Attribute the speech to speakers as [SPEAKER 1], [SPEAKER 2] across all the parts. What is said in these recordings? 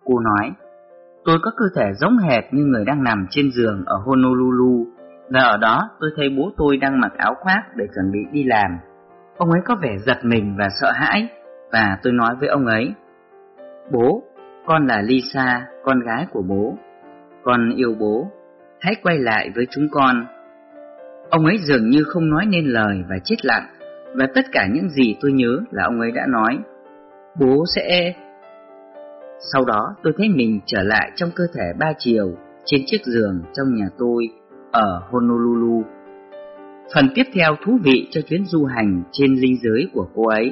[SPEAKER 1] Cô nói, tôi có cơ thể giống hệt như người đang nằm trên giường ở Honolulu, và ở đó tôi thấy bố tôi đang mặc áo khoác để chuẩn bị đi làm. Ông ấy có vẻ giật mình và sợ hãi, và tôi nói với ông ấy, bố, con là Lisa, con gái của bố. Con yêu bố, hãy quay lại với chúng con. Ông ấy dường như không nói nên lời và chết lặng, và tất cả những gì tôi nhớ là ông ấy đã nói, bố sẽ... Sau đó tôi thấy mình trở lại trong cơ thể 3 chiều trên chiếc giường trong nhà tôi ở Honolulu. Phần tiếp theo thú vị cho chuyến du hành trên linh giới của cô ấy.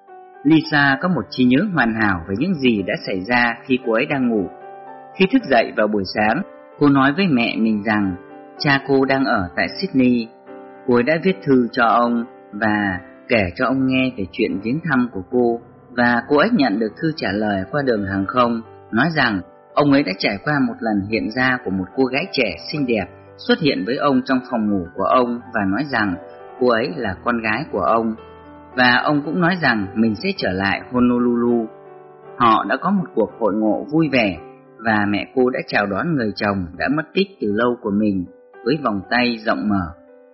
[SPEAKER 1] Lisa có một trí nhớ hoàn hảo về những gì đã xảy ra khi cô ấy đang ngủ. Khi thức dậy vào buổi sáng, cô nói với mẹ mình rằng cha cô đang ở tại Sydney. Cô ấy đã viết thư cho ông và kể cho ông nghe về chuyện viếng thăm của cô, và cô ấy nhận được thư trả lời qua đường hàng không, nói rằng ông ấy đã trải qua một lần hiện ra của một cô gái trẻ xinh đẹp xuất hiện với ông trong phòng ngủ của ông và nói rằng cô ấy là con gái của ông. Và ông cũng nói rằng mình sẽ trở lại Honolulu. Họ đã có một cuộc hội ngộ vui vẻ, và mẹ cô đã chào đón người chồng đã mất tích từ lâu của mình với vòng tay rộng mở.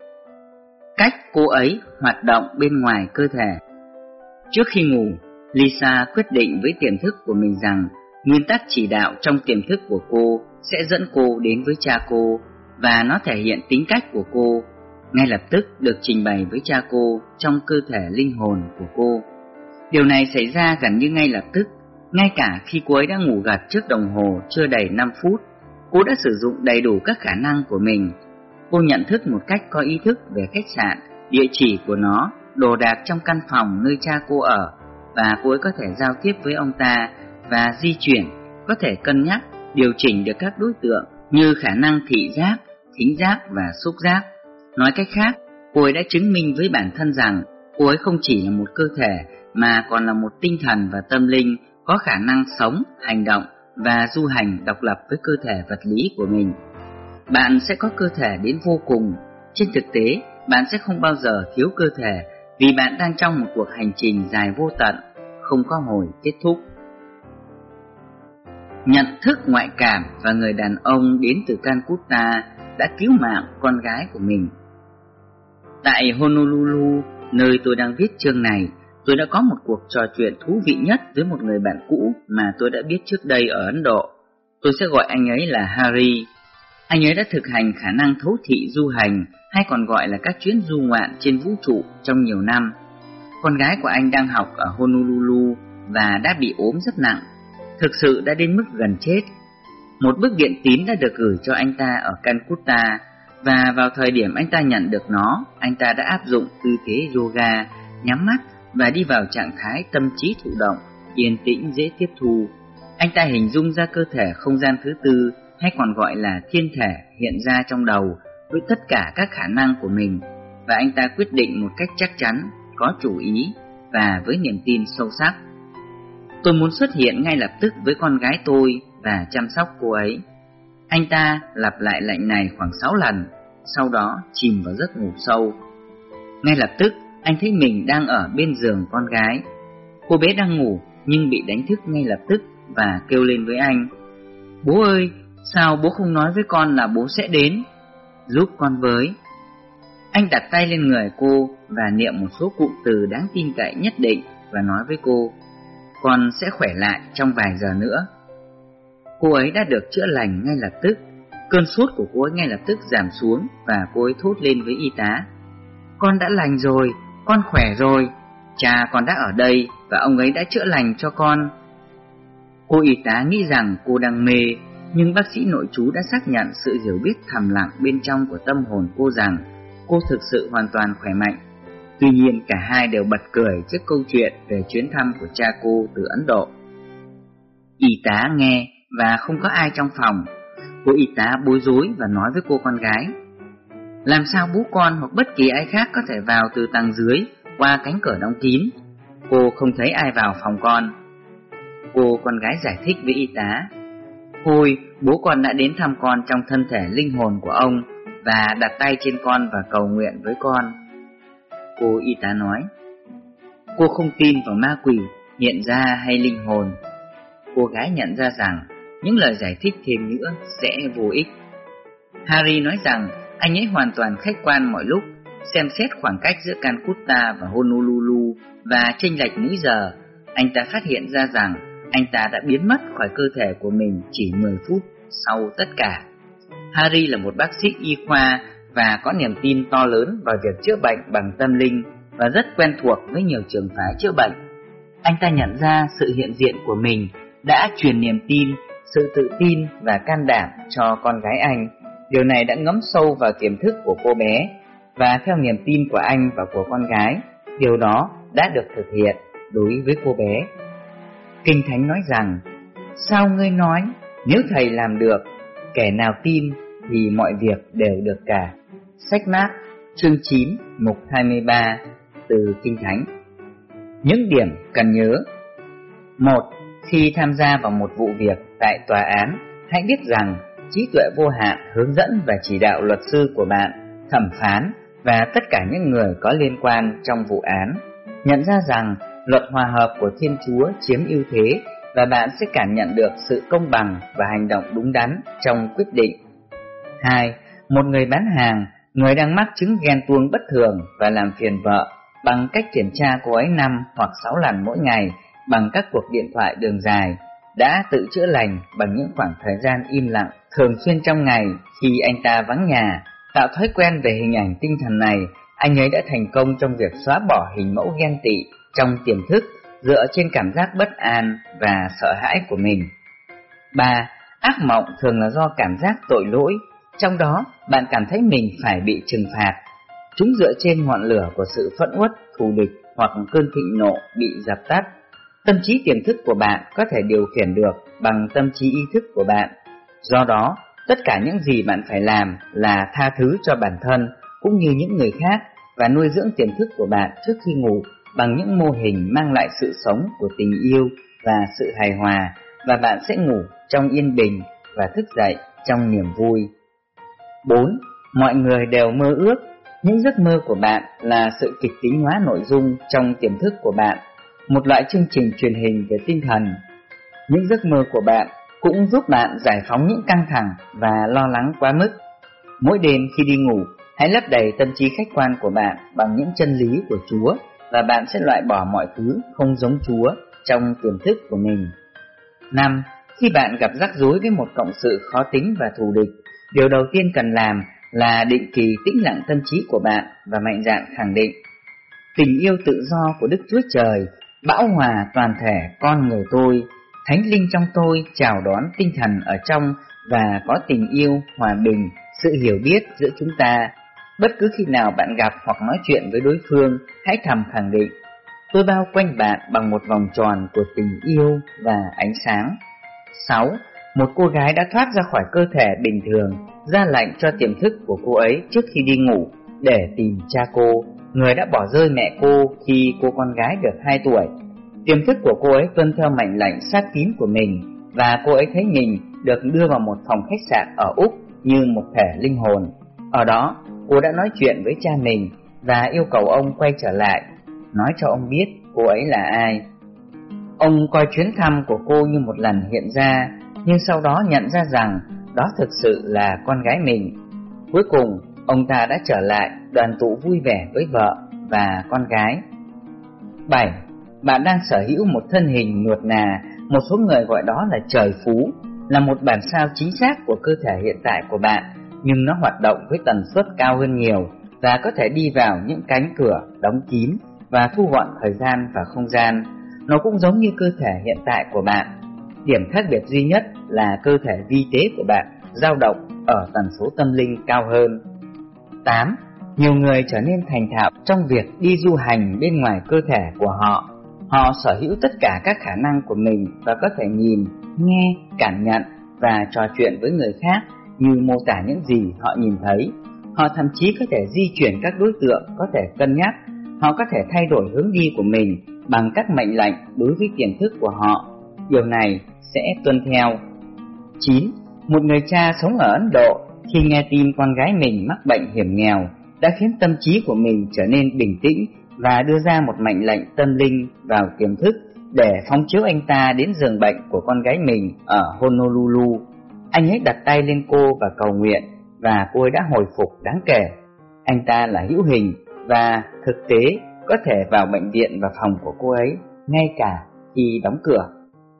[SPEAKER 1] Cách cô ấy hoạt động bên ngoài cơ thể. Trước khi ngủ, Lisa quyết định với tiềm thức của mình rằng nguyên tắc chỉ đạo trong tiềm thức của cô sẽ dẫn cô đến với cha cô, và nó thể hiện tính cách của cô, ngay lập tức được trình bày với cha cô trong cơ thể linh hồn của cô. Điều này xảy ra gần như ngay lập tức, ngay cả khi cô ấy đã ngủ gật trước đồng hồ chưa đầy 5 phút, cô đã sử dụng đầy đủ các khả năng của mình. Cô nhận thức một cách có ý thức về khách sạn, địa chỉ của nó, đồ đạc trong căn phòng nơi cha cô ở, và cô ấy có thể giao tiếp với ông ta và di chuyển, có thể cân nhắc, điều chỉnh được các đối tượng như khả năng thị giác, thính giác và xúc giác. Nói cách khác, cô ấy đã chứng minh với bản thân rằng cô ấy không chỉ là một cơ thể mà còn là một tinh thần và tâm linh có khả năng sống, hành động và du hành độc lập với cơ thể vật lý của mình. Bạn sẽ có cơ thể đến vô cùng. Trên thực tế, bạn sẽ không bao giờ thiếu cơ thể vì bạn đang trong một cuộc hành trình dài vô tận, không có hồi kết thúc. Nhận thức ngoại cảm và người đàn ông đến từ Calcutta đã cứu mạng con gái của mình. Tại Honolulu, nơi tôi đang viết chương này, tôi đã có một cuộc trò chuyện thú vị nhất với một người bạn cũ mà tôi đã biết trước đây ở Ấn Độ. Tôi sẽ gọi anh ấy là Harry. Anh ấy đã thực hành khả năng thấu thị du hành, hay còn gọi là các chuyến du ngoạn trên vũ trụ trong nhiều năm. Con gái của anh đang học ở Honolulu và đã bị ốm rất nặng, thực sự đã đến mức gần chết. Một bức điện tín đã được gửi cho anh ta ở Calcutta, và vào thời điểm anh ta nhận được nó, anh ta đã áp dụng tư thế yoga, nhắm mắt và đi vào trạng thái tâm trí thụ động, yên tĩnh dễ tiếp thu. Anh ta hình dung ra cơ thể không gian thứ tư, hay còn gọi là thiên thể, hiện ra trong đầu với tất cả các khả năng của mình, và anh ta quyết định một cách chắc chắn, có chủ ý và với niềm tin sâu sắc. Tôi muốn xuất hiện ngay lập tức với con gái tôi và chăm sóc cô ấy. Anh ta lặp lại lệnh này khoảng 6 lần, sau đó chìm vào giấc ngủ sâu. Ngay lập tức, anh thấy mình đang ở bên giường con gái. Cô bé đang ngủ nhưng bị đánh thức ngay lập tức và kêu lên với anh: "Bố ơi, sao bố không nói với con là bố sẽ đến? Giúp con với." Anh đặt tay lên người cô và niệm một số cụm từ đáng tin cậy nhất định và nói với cô: "Con sẽ khỏe lại trong vài giờ nữa." Cô ấy đã được chữa lành ngay lập tức. Cơn sốt của cô ấy ngay lập tức giảm xuống và cô ấy thốt lên với y tá: "Con đã lành rồi, con khỏe rồi. Cha con đã ở đây và ông ấy đã chữa lành cho con." Cô y tá nghĩ rằng cô đang mê, nhưng bác sĩ nội trú đã xác nhận sự hiểu biết thầm lặng bên trong của tâm hồn cô rằng cô thực sự hoàn toàn khỏe mạnh. Tuy nhiên cả hai đều bật cười trước câu chuyện về chuyến thăm của cha cô từ Ấn Độ. Y tá nghe và không có ai trong phòng. Cô y tá bối rối và nói với cô con gái: "Làm sao bố con hoặc bất kỳ ai khác có thể vào từ tầng dưới qua cánh cửa đóng kín? Cô không thấy ai vào phòng con." Cô con gái giải thích với y tá: "Thôi, bố con đã đến thăm con trong thân thể linh hồn của ông và đặt tay trên con và cầu nguyện với con." Cô y tá nói: "Cô không tin vào ma quỷ, hiện ra hay linh hồn." cô gái nhận ra rằng những lời giải thích thêm nữa sẽ vô ích. Harry nói rằng anh ấy hoàn toàn khách quan mọi lúc, xem xét khoảng cách giữa Calcutta và Honolulu và chênh lệch múi giờ. Anh ta phát hiện ra rằng anh ta đã biến mất khỏi cơ thể của mình chỉ 10 phút sau tất cả. Harry là một bác sĩ y khoa và có niềm tin to lớn vào việc chữa bệnh bằng tâm linh và rất quen thuộc với nhiều trường phái chữa bệnh. Anh ta nhận ra sự hiện diện của mình đã truyền niềm tin, sự tự tin và can đảm cho con gái anh. Điều này đã ngấm sâu vào tiềm thức của cô bé, và theo niềm tin của anh và của con gái, điều đó đã được thực hiện đối với cô bé. Kinh Thánh nói rằng, sao ngươi nói, nếu thầy làm được, kẻ nào tin thì mọi việc đều được cả. Sách Mác, chương 9, mục 23, từ Kinh Thánh. Những điểm cần nhớ. 1. Khi tham gia vào một vụ việc tại tòa án, hãy biết rằng trí tuệ vô hạn hướng dẫn và chỉ đạo luật sư của bạn, thẩm phán và tất cả những người có liên quan trong vụ án. Nhận ra rằng luật hòa hợp của Thiên Chúa chiếm ưu thế và bạn sẽ cảm nhận được sự công bằng và hành động đúng đắn trong quyết định. 2. Một người bán hàng, người đang mắc chứng ghen tuông bất thường và làm phiền vợ bằng cách kiểm tra cô ấy 5 hoặc 6 lần mỗi ngày bằng các cuộc điện thoại đường dài, đã tự chữa lành bằng những khoảng thời gian im lặng thường xuyên trong ngày khi anh ta vắng nhà. Tạo thói quen về hình ảnh tinh thần này, anh ấy đã thành công trong việc xóa bỏ hình mẫu ghen tị trong tiềm thức dựa trên cảm giác bất an và sợ hãi của mình. 3. Ác mộng thường là do cảm giác tội lỗi, trong đó bạn cảm thấy mình phải bị trừng phạt. Chúng dựa trên ngọn lửa của sự phẫn uất, thù địch hoặc cơn thịnh nộ bị dập tắt. Tâm trí tiềm thức của bạn có thể điều khiển được bằng tâm trí ý thức của bạn. Do đó, tất cả những gì bạn phải làm là tha thứ cho bản thân cũng như những người khác và nuôi dưỡng tiềm thức của bạn trước khi ngủ bằng những mô hình mang lại sự sống của tình yêu và sự hài hòa, và bạn sẽ ngủ trong yên bình và thức dậy trong niềm vui. 4. Mọi người đều mơ ước. Những giấc mơ của bạn là sự kịch tính hóa nội dung trong tiềm thức của bạn, một loại chương trình truyền hình về tinh thần. Những giấc mơ của bạn cũng giúp bạn giải phóng những căng thẳng và lo lắng quá mức. Mỗi đêm khi đi ngủ, hãy lấp đầy tâm trí khách quan của bạn bằng những chân lý của Chúa, và bạn sẽ loại bỏ mọi thứ không giống Chúa trong tiềm thức của mình. 5. Khi bạn gặp rắc rối với một cộng sự khó tính và thù địch, điều đầu tiên cần làm là định kỳ tĩnh lặng tâm trí của bạn và mạnh dạn khẳng định: tình yêu tự do của Đức Chúa Trời bão hòa toàn thể con người tôi, Thánh Linh trong tôi chào đón tinh thần ở trong và có tình yêu, hòa bình, sự hiểu biết giữa chúng ta. Bất cứ khi nào bạn gặp hoặc nói chuyện với đối phương, hãy thầm khẳng định: tôi bao quanh bạn bằng một vòng tròn của tình yêu và ánh sáng. 6. Một cô gái đã thoát ra khỏi cơ thể bình thường, ra lệnh cho tiềm thức của cô ấy trước khi đi ngủ để tìm cha cô, người đã bỏ rơi mẹ cô khi cô con gái được 2 tuổi. Tiềm thức của cô ấy tuân theo mệnh lệnh sát tín của mình, và cô ấy thấy mình được đưa vào một phòng khách sạn ở Úc như một thể linh hồn. Ở đó, cô đã nói chuyện với cha mình và yêu cầu ông quay trở lại, nói cho ông biết cô ấy là ai. Ông coi chuyến thăm của cô như một lần hiện ra, nhưng sau đó nhận ra rằng đó thực sự là con gái mình. Cuối cùng, ông ta đã trở lại đoàn tụ vui vẻ với vợ và con gái. 7. Bạn đang sở hữu một thân hình nuột nà, một số người gọi đó là trời phú, là một bản sao chính xác của cơ thể hiện tại của bạn, nhưng nó hoạt động với tần suất cao hơn nhiều và có thể đi vào những cánh cửa đóng kín và thu gọn thời gian và không gian. Nó cũng giống như cơ thể hiện tại của bạn. Điểm khác biệt duy nhất là cơ thể vi tế của bạn dao động ở tần số tâm linh cao hơn. 8. Nhiều người trở nên thành thạo trong việc đi du hành bên ngoài cơ thể của họ. Họ sở hữu tất cả các khả năng của mình và có thể nhìn, nghe, cảm nhận và trò chuyện với người khác như mô tả những gì họ nhìn thấy. Họ thậm chí có thể di chuyển các đối tượng có thể cân nhắc. Họ có thể thay đổi hướng đi của mình bằng các mệnh lệnh đối với tiềm thức của họ. Điều này sẽ tuân theo. 9. Một người cha sống ở Ấn Độ khi nghe tin con gái mình mắc bệnh hiểm nghèo đã khiến tâm trí của mình trở nên bình tĩnh và đưa ra một mệnh lệnh tâm linh vào tiềm thức để phóng chiếu anh ta đến giường bệnh của con gái mình ở Honolulu. Anh ấy đặt tay lên cô và cầu nguyện, và cô ấy đã hồi phục đáng kể. Anh ta là hữu hình và thực tế có thể vào bệnh viện và phòng của cô ấy ngay cả khi đóng cửa.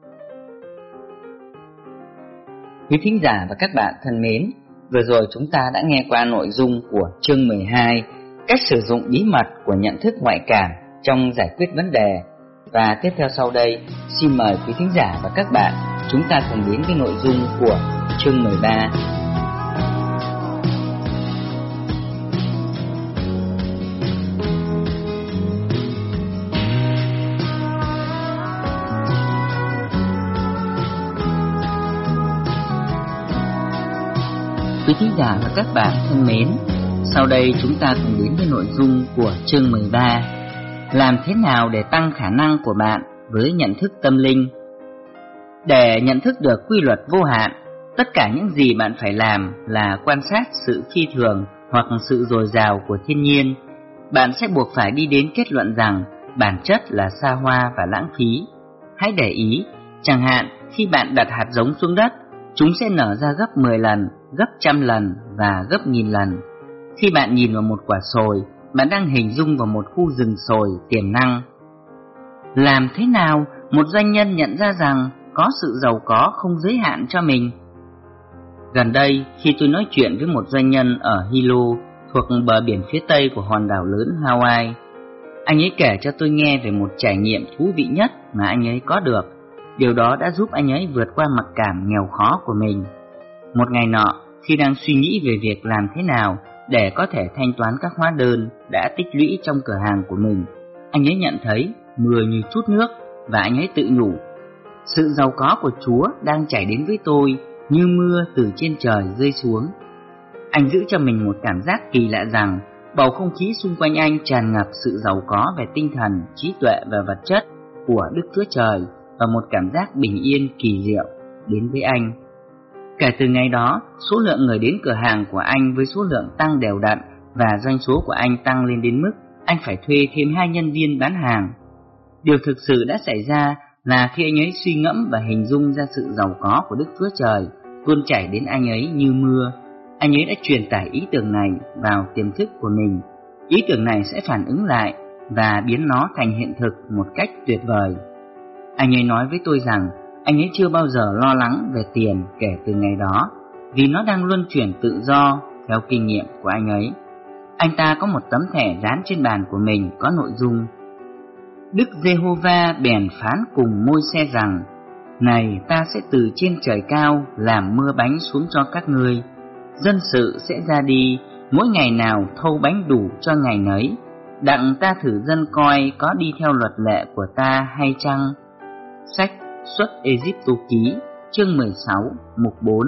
[SPEAKER 1] Quý thính giả và các bạn thân mến, vừa rồi chúng ta đã nghe qua nội dung của chương 12, cách sử dụng bí mật của nhận thức ngoại cảm trong giải quyết vấn đề. Và tiếp theo sau đây, xin mời quý thính giả và các bạn chúng ta cùng đến với nội dung của chương 13. Quý thính giả và các bạn thân mến, sau đây chúng ta cùng đến với nội dung của chương 13. Làm thế nào để tăng khả năng của bạn với nhận thức tâm linh? Để nhận thức được quy luật vô hạn, tất cả những gì bạn phải làm là quan sát sự phi thường hoặc sự dồi dào của thiên nhiên. Bạn sẽ buộc phải đi đến kết luận rằng bản chất là xa hoa và lãng phí. Hãy để ý, chẳng hạn khi bạn đặt hạt giống xuống đất, chúng sẽ nở ra gấp 10 lần, gấp 100 lần và gấp 1000 lần. Khi bạn nhìn vào một quả sồi, bạn đang hình dung vào một khu rừng sồi tiềm năng. Làm thế nào một doanh nhân nhận ra rằng có sự giàu có không giới hạn cho mình? Gần đây, khi tôi nói chuyện với một doanh nhân ở Hilo, thuộc bờ biển phía tây của hòn đảo lớn Hawaii, anh ấy kể cho tôi nghe về một trải nghiệm thú vị nhất mà anh ấy có được. Điều đó đã giúp anh ấy vượt qua mặc cảm nghèo khó của mình. Một ngày nọ, khi đang suy nghĩ về việc làm thế nào để có thể thanh toán các hóa đơn đã tích lũy trong cửa hàng của mình, anh ấy nhận thấy mưa như chút nước và anh ấy tự nhủ: sự giàu có của Chúa đang chảy đến với tôi như mưa từ trên trời rơi xuống. Anh giữ cho mình một cảm giác kỳ lạ rằng bầu không khí xung quanh anh tràn ngập sự giàu có về tinh thần, trí tuệ và vật chất của Đức Chúa Trời, và một cảm giác bình yên kỳ diệu đến với anh. Kể từ ngày đó, số lượng người đến cửa hàng của anh với số lượng tăng đều đặn, và doanh số của anh tăng lên đến mức anh phải thuê thêm 2 nhân viên bán hàng. Điều thực sự đã xảy ra là khi anh ấy suy ngẫm và hình dung ra sự giàu có của Đức Chúa Trời tuôn chảy đến anh ấy như mưa, anh ấy đã truyền tải ý tưởng này vào tiềm thức của mình. Ý tưởng này sẽ phản ứng lại và biến nó thành hiện thực một cách tuyệt vời. Anh ấy nói với tôi rằng anh ấy chưa bao giờ lo lắng về tiền kể từ ngày đó, vì nó đang luân chuyển tự do theo kinh nghiệm của anh ấy. Anh ta có một tấm thẻ dán trên bàn của mình có nội dung: Đức Giê-hô-va bèn phán cùng Môi-se rằng: này, ta sẽ từ trên trời cao làm mưa bánh xuống cho các ngươi. Dân sự sẽ ra đi, mỗi ngày nào thâu bánh đủ cho ngày nấy. Đặng ta thử dân coi có đi theo luật lệ của ta hay chăng? Sách Xuất Ê-díp-tô ký, chương 16, mục 4.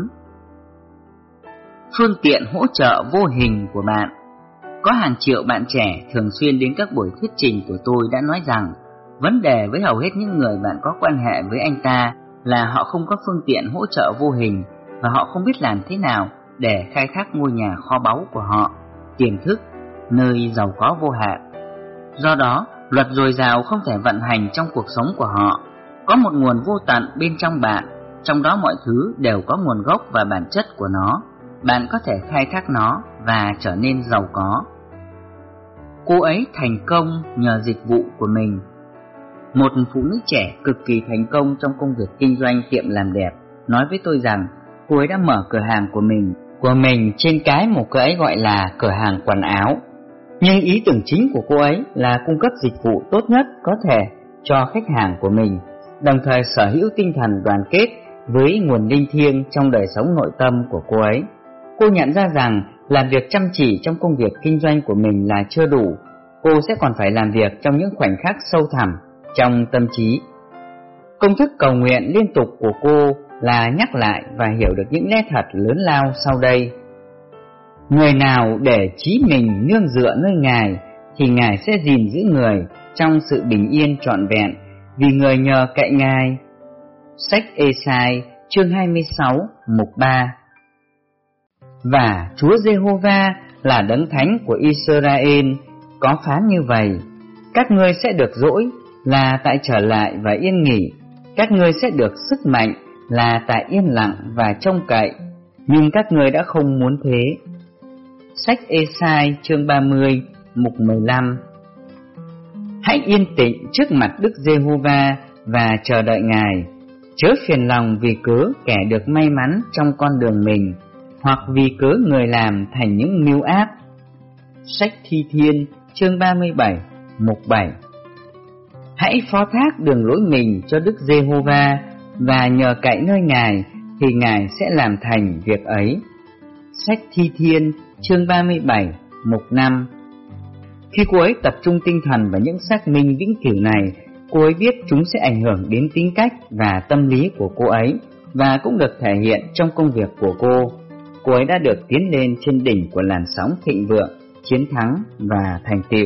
[SPEAKER 1] Phương tiện hỗ trợ vô hình của bạn. Có hàng triệu bạn trẻ thường xuyên đến các buổi thuyết trình của tôi đã nói rằng vấn đề với hầu hết những người bạn có quan hệ với anh ta là họ không có phương tiện hỗ trợ vô hình, và họ không biết làm thế nào để khai thác ngôi nhà kho báu của họ, tiềm thức, nơi giàu có vô hạn. Do đó, luật dồi dào không thể vận hành trong cuộc sống của họ. Có một nguồn vô tận bên trong bạn, trong đó mọi thứ đều có nguồn gốc và bản chất của nó. Bạn có thể khai thác nó và trở nên giàu có. Cô ấy thành công nhờ dịch vụ của mình. Một phụ nữ trẻ cực kỳ thành công trong công việc kinh doanh tiệm làm đẹp nói với tôi rằng cô ấy đã mở cửa hàng của mình trên một cái ấy gọi là cửa hàng quần áo. Nhưng ý tưởng chính của cô ấy là cung cấp dịch vụ tốt nhất có thể cho khách hàng của mình, đồng thời sở hữu tinh thần đoàn kết với nguồn linh thiêng trong đời sống nội tâm của cô ấy. Cô nhận ra rằng làm việc chăm chỉ trong công việc kinh doanh của mình là chưa đủ. Cô sẽ còn phải làm việc trong những khoảnh khắc sâu thẳm trong tâm trí. Công thức cầu nguyện liên tục của cô là nhắc lại và hiểu được những lẽ thật lớn lao sau đây. Người nào để trí mình nương dựa nơi Ngài thì Ngài sẽ gìn giữ người trong sự bình yên trọn vẹn, vì người nhờ cậy Ngài. Sách Ê-sai chương 26 mục 3. Và Chúa Giê-hô-va là đấng thánh của Israel có phán như vậy: các ngươi sẽ được dỗi, là tại trở lại và yên nghỉ. Các ngươi sẽ được sức mạnh là tại yên lặng và trông cậy, nhưng các ngươi đã không muốn thế. Sách Ê-sai chương 30 mục 15. Hãy yên tĩnh trước mặt Đức Giê-hô-va và chờ đợi Ngài. Chớ phiền lòng vì cớ kẻ được may mắn trong con đường mình, hoặc vì cớ người làm thành những mưu ác. Sách Thi Thiên chương 37 mục 7. Hãy phó thác đường lối mình cho Đức Giê-hô-va và nhờ cậy nơi Ngài thì Ngài sẽ làm thành việc ấy. Sách Thi Thiên chương 37 mục 5. Khi cô ấy tập trung tinh thần vào những xác minh vĩnh cửu này, cô ấy biết chúng sẽ ảnh hưởng đến tính cách và tâm lý của cô ấy, và cũng được thể hiện trong công việc của cô. Cô ấy đã được tiến lên trên đỉnh của làn sóng thịnh vượng, chiến thắng và thành tựu.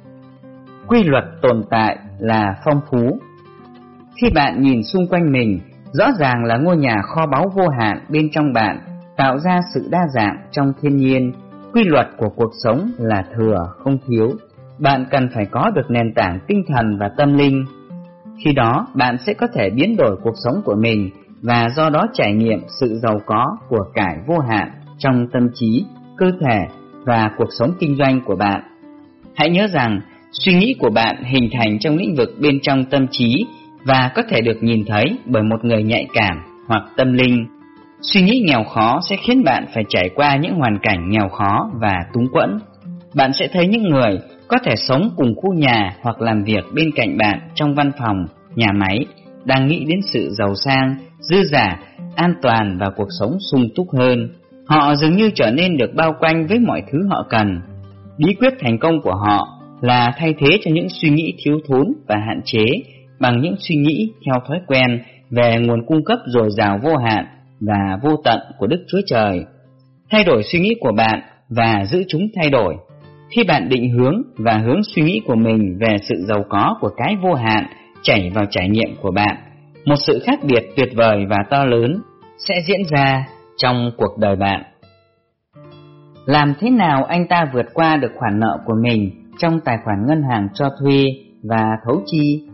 [SPEAKER 1] Quy luật tồn tại là phong phú. Khi bạn nhìn xung quanh mình, rõ ràng là ngôi nhà kho báu vô hạn bên trong bạn, tạo ra sự đa dạng trong thiên nhiên. Quy luật của cuộc sống là thừa, không thiếu. Bạn cần phải có được nền tảng tinh thần và tâm linh. Khi đó, bạn sẽ có thể biến đổi cuộc sống của mình và do đó trải nghiệm sự giàu có của cải vô hạn trong tâm trí, cơ thể và cuộc sống kinh doanh của bạn. Hãy nhớ rằng, suy nghĩ của bạn hình thành trong lĩnh vực bên trong tâm trí và có thể được nhìn thấy bởi một người nhạy cảm hoặc tâm linh. Suy nghĩ nghèo khó sẽ khiến bạn phải trải qua những hoàn cảnh nghèo khó và túng quẫn. Bạn sẽ thấy những người có thể sống cùng khu nhà hoặc làm việc bên cạnh bạn trong văn phòng, nhà máy, đang nghĩ đến sự giàu sang, dư dả, an toàn và cuộc sống sung túc hơn. Họ dường như trở nên được bao quanh với mọi thứ họ cần. Bí quyết thành công của họ là thay thế cho những suy nghĩ thiếu thốn và hạn chế bằng những suy nghĩ theo thói quen về nguồn cung cấp dồi dào vô hạn và vô tận của Đức Chúa Trời. Thay đổi suy nghĩ của bạn và giữ chúng thay đổi. Khi bạn định hướng và hướng suy nghĩ của mình về sự giàu có của cái vô hạn chảy vào trải nghiệm của bạn, một sự khác biệt tuyệt vời và to lớn sẽ diễn ra trong cuộc đời bạn. Làm thế nào anh ta vượt qua được khoản nợ của mình trong tài khoản ngân hàng cho thuê và thấu chi?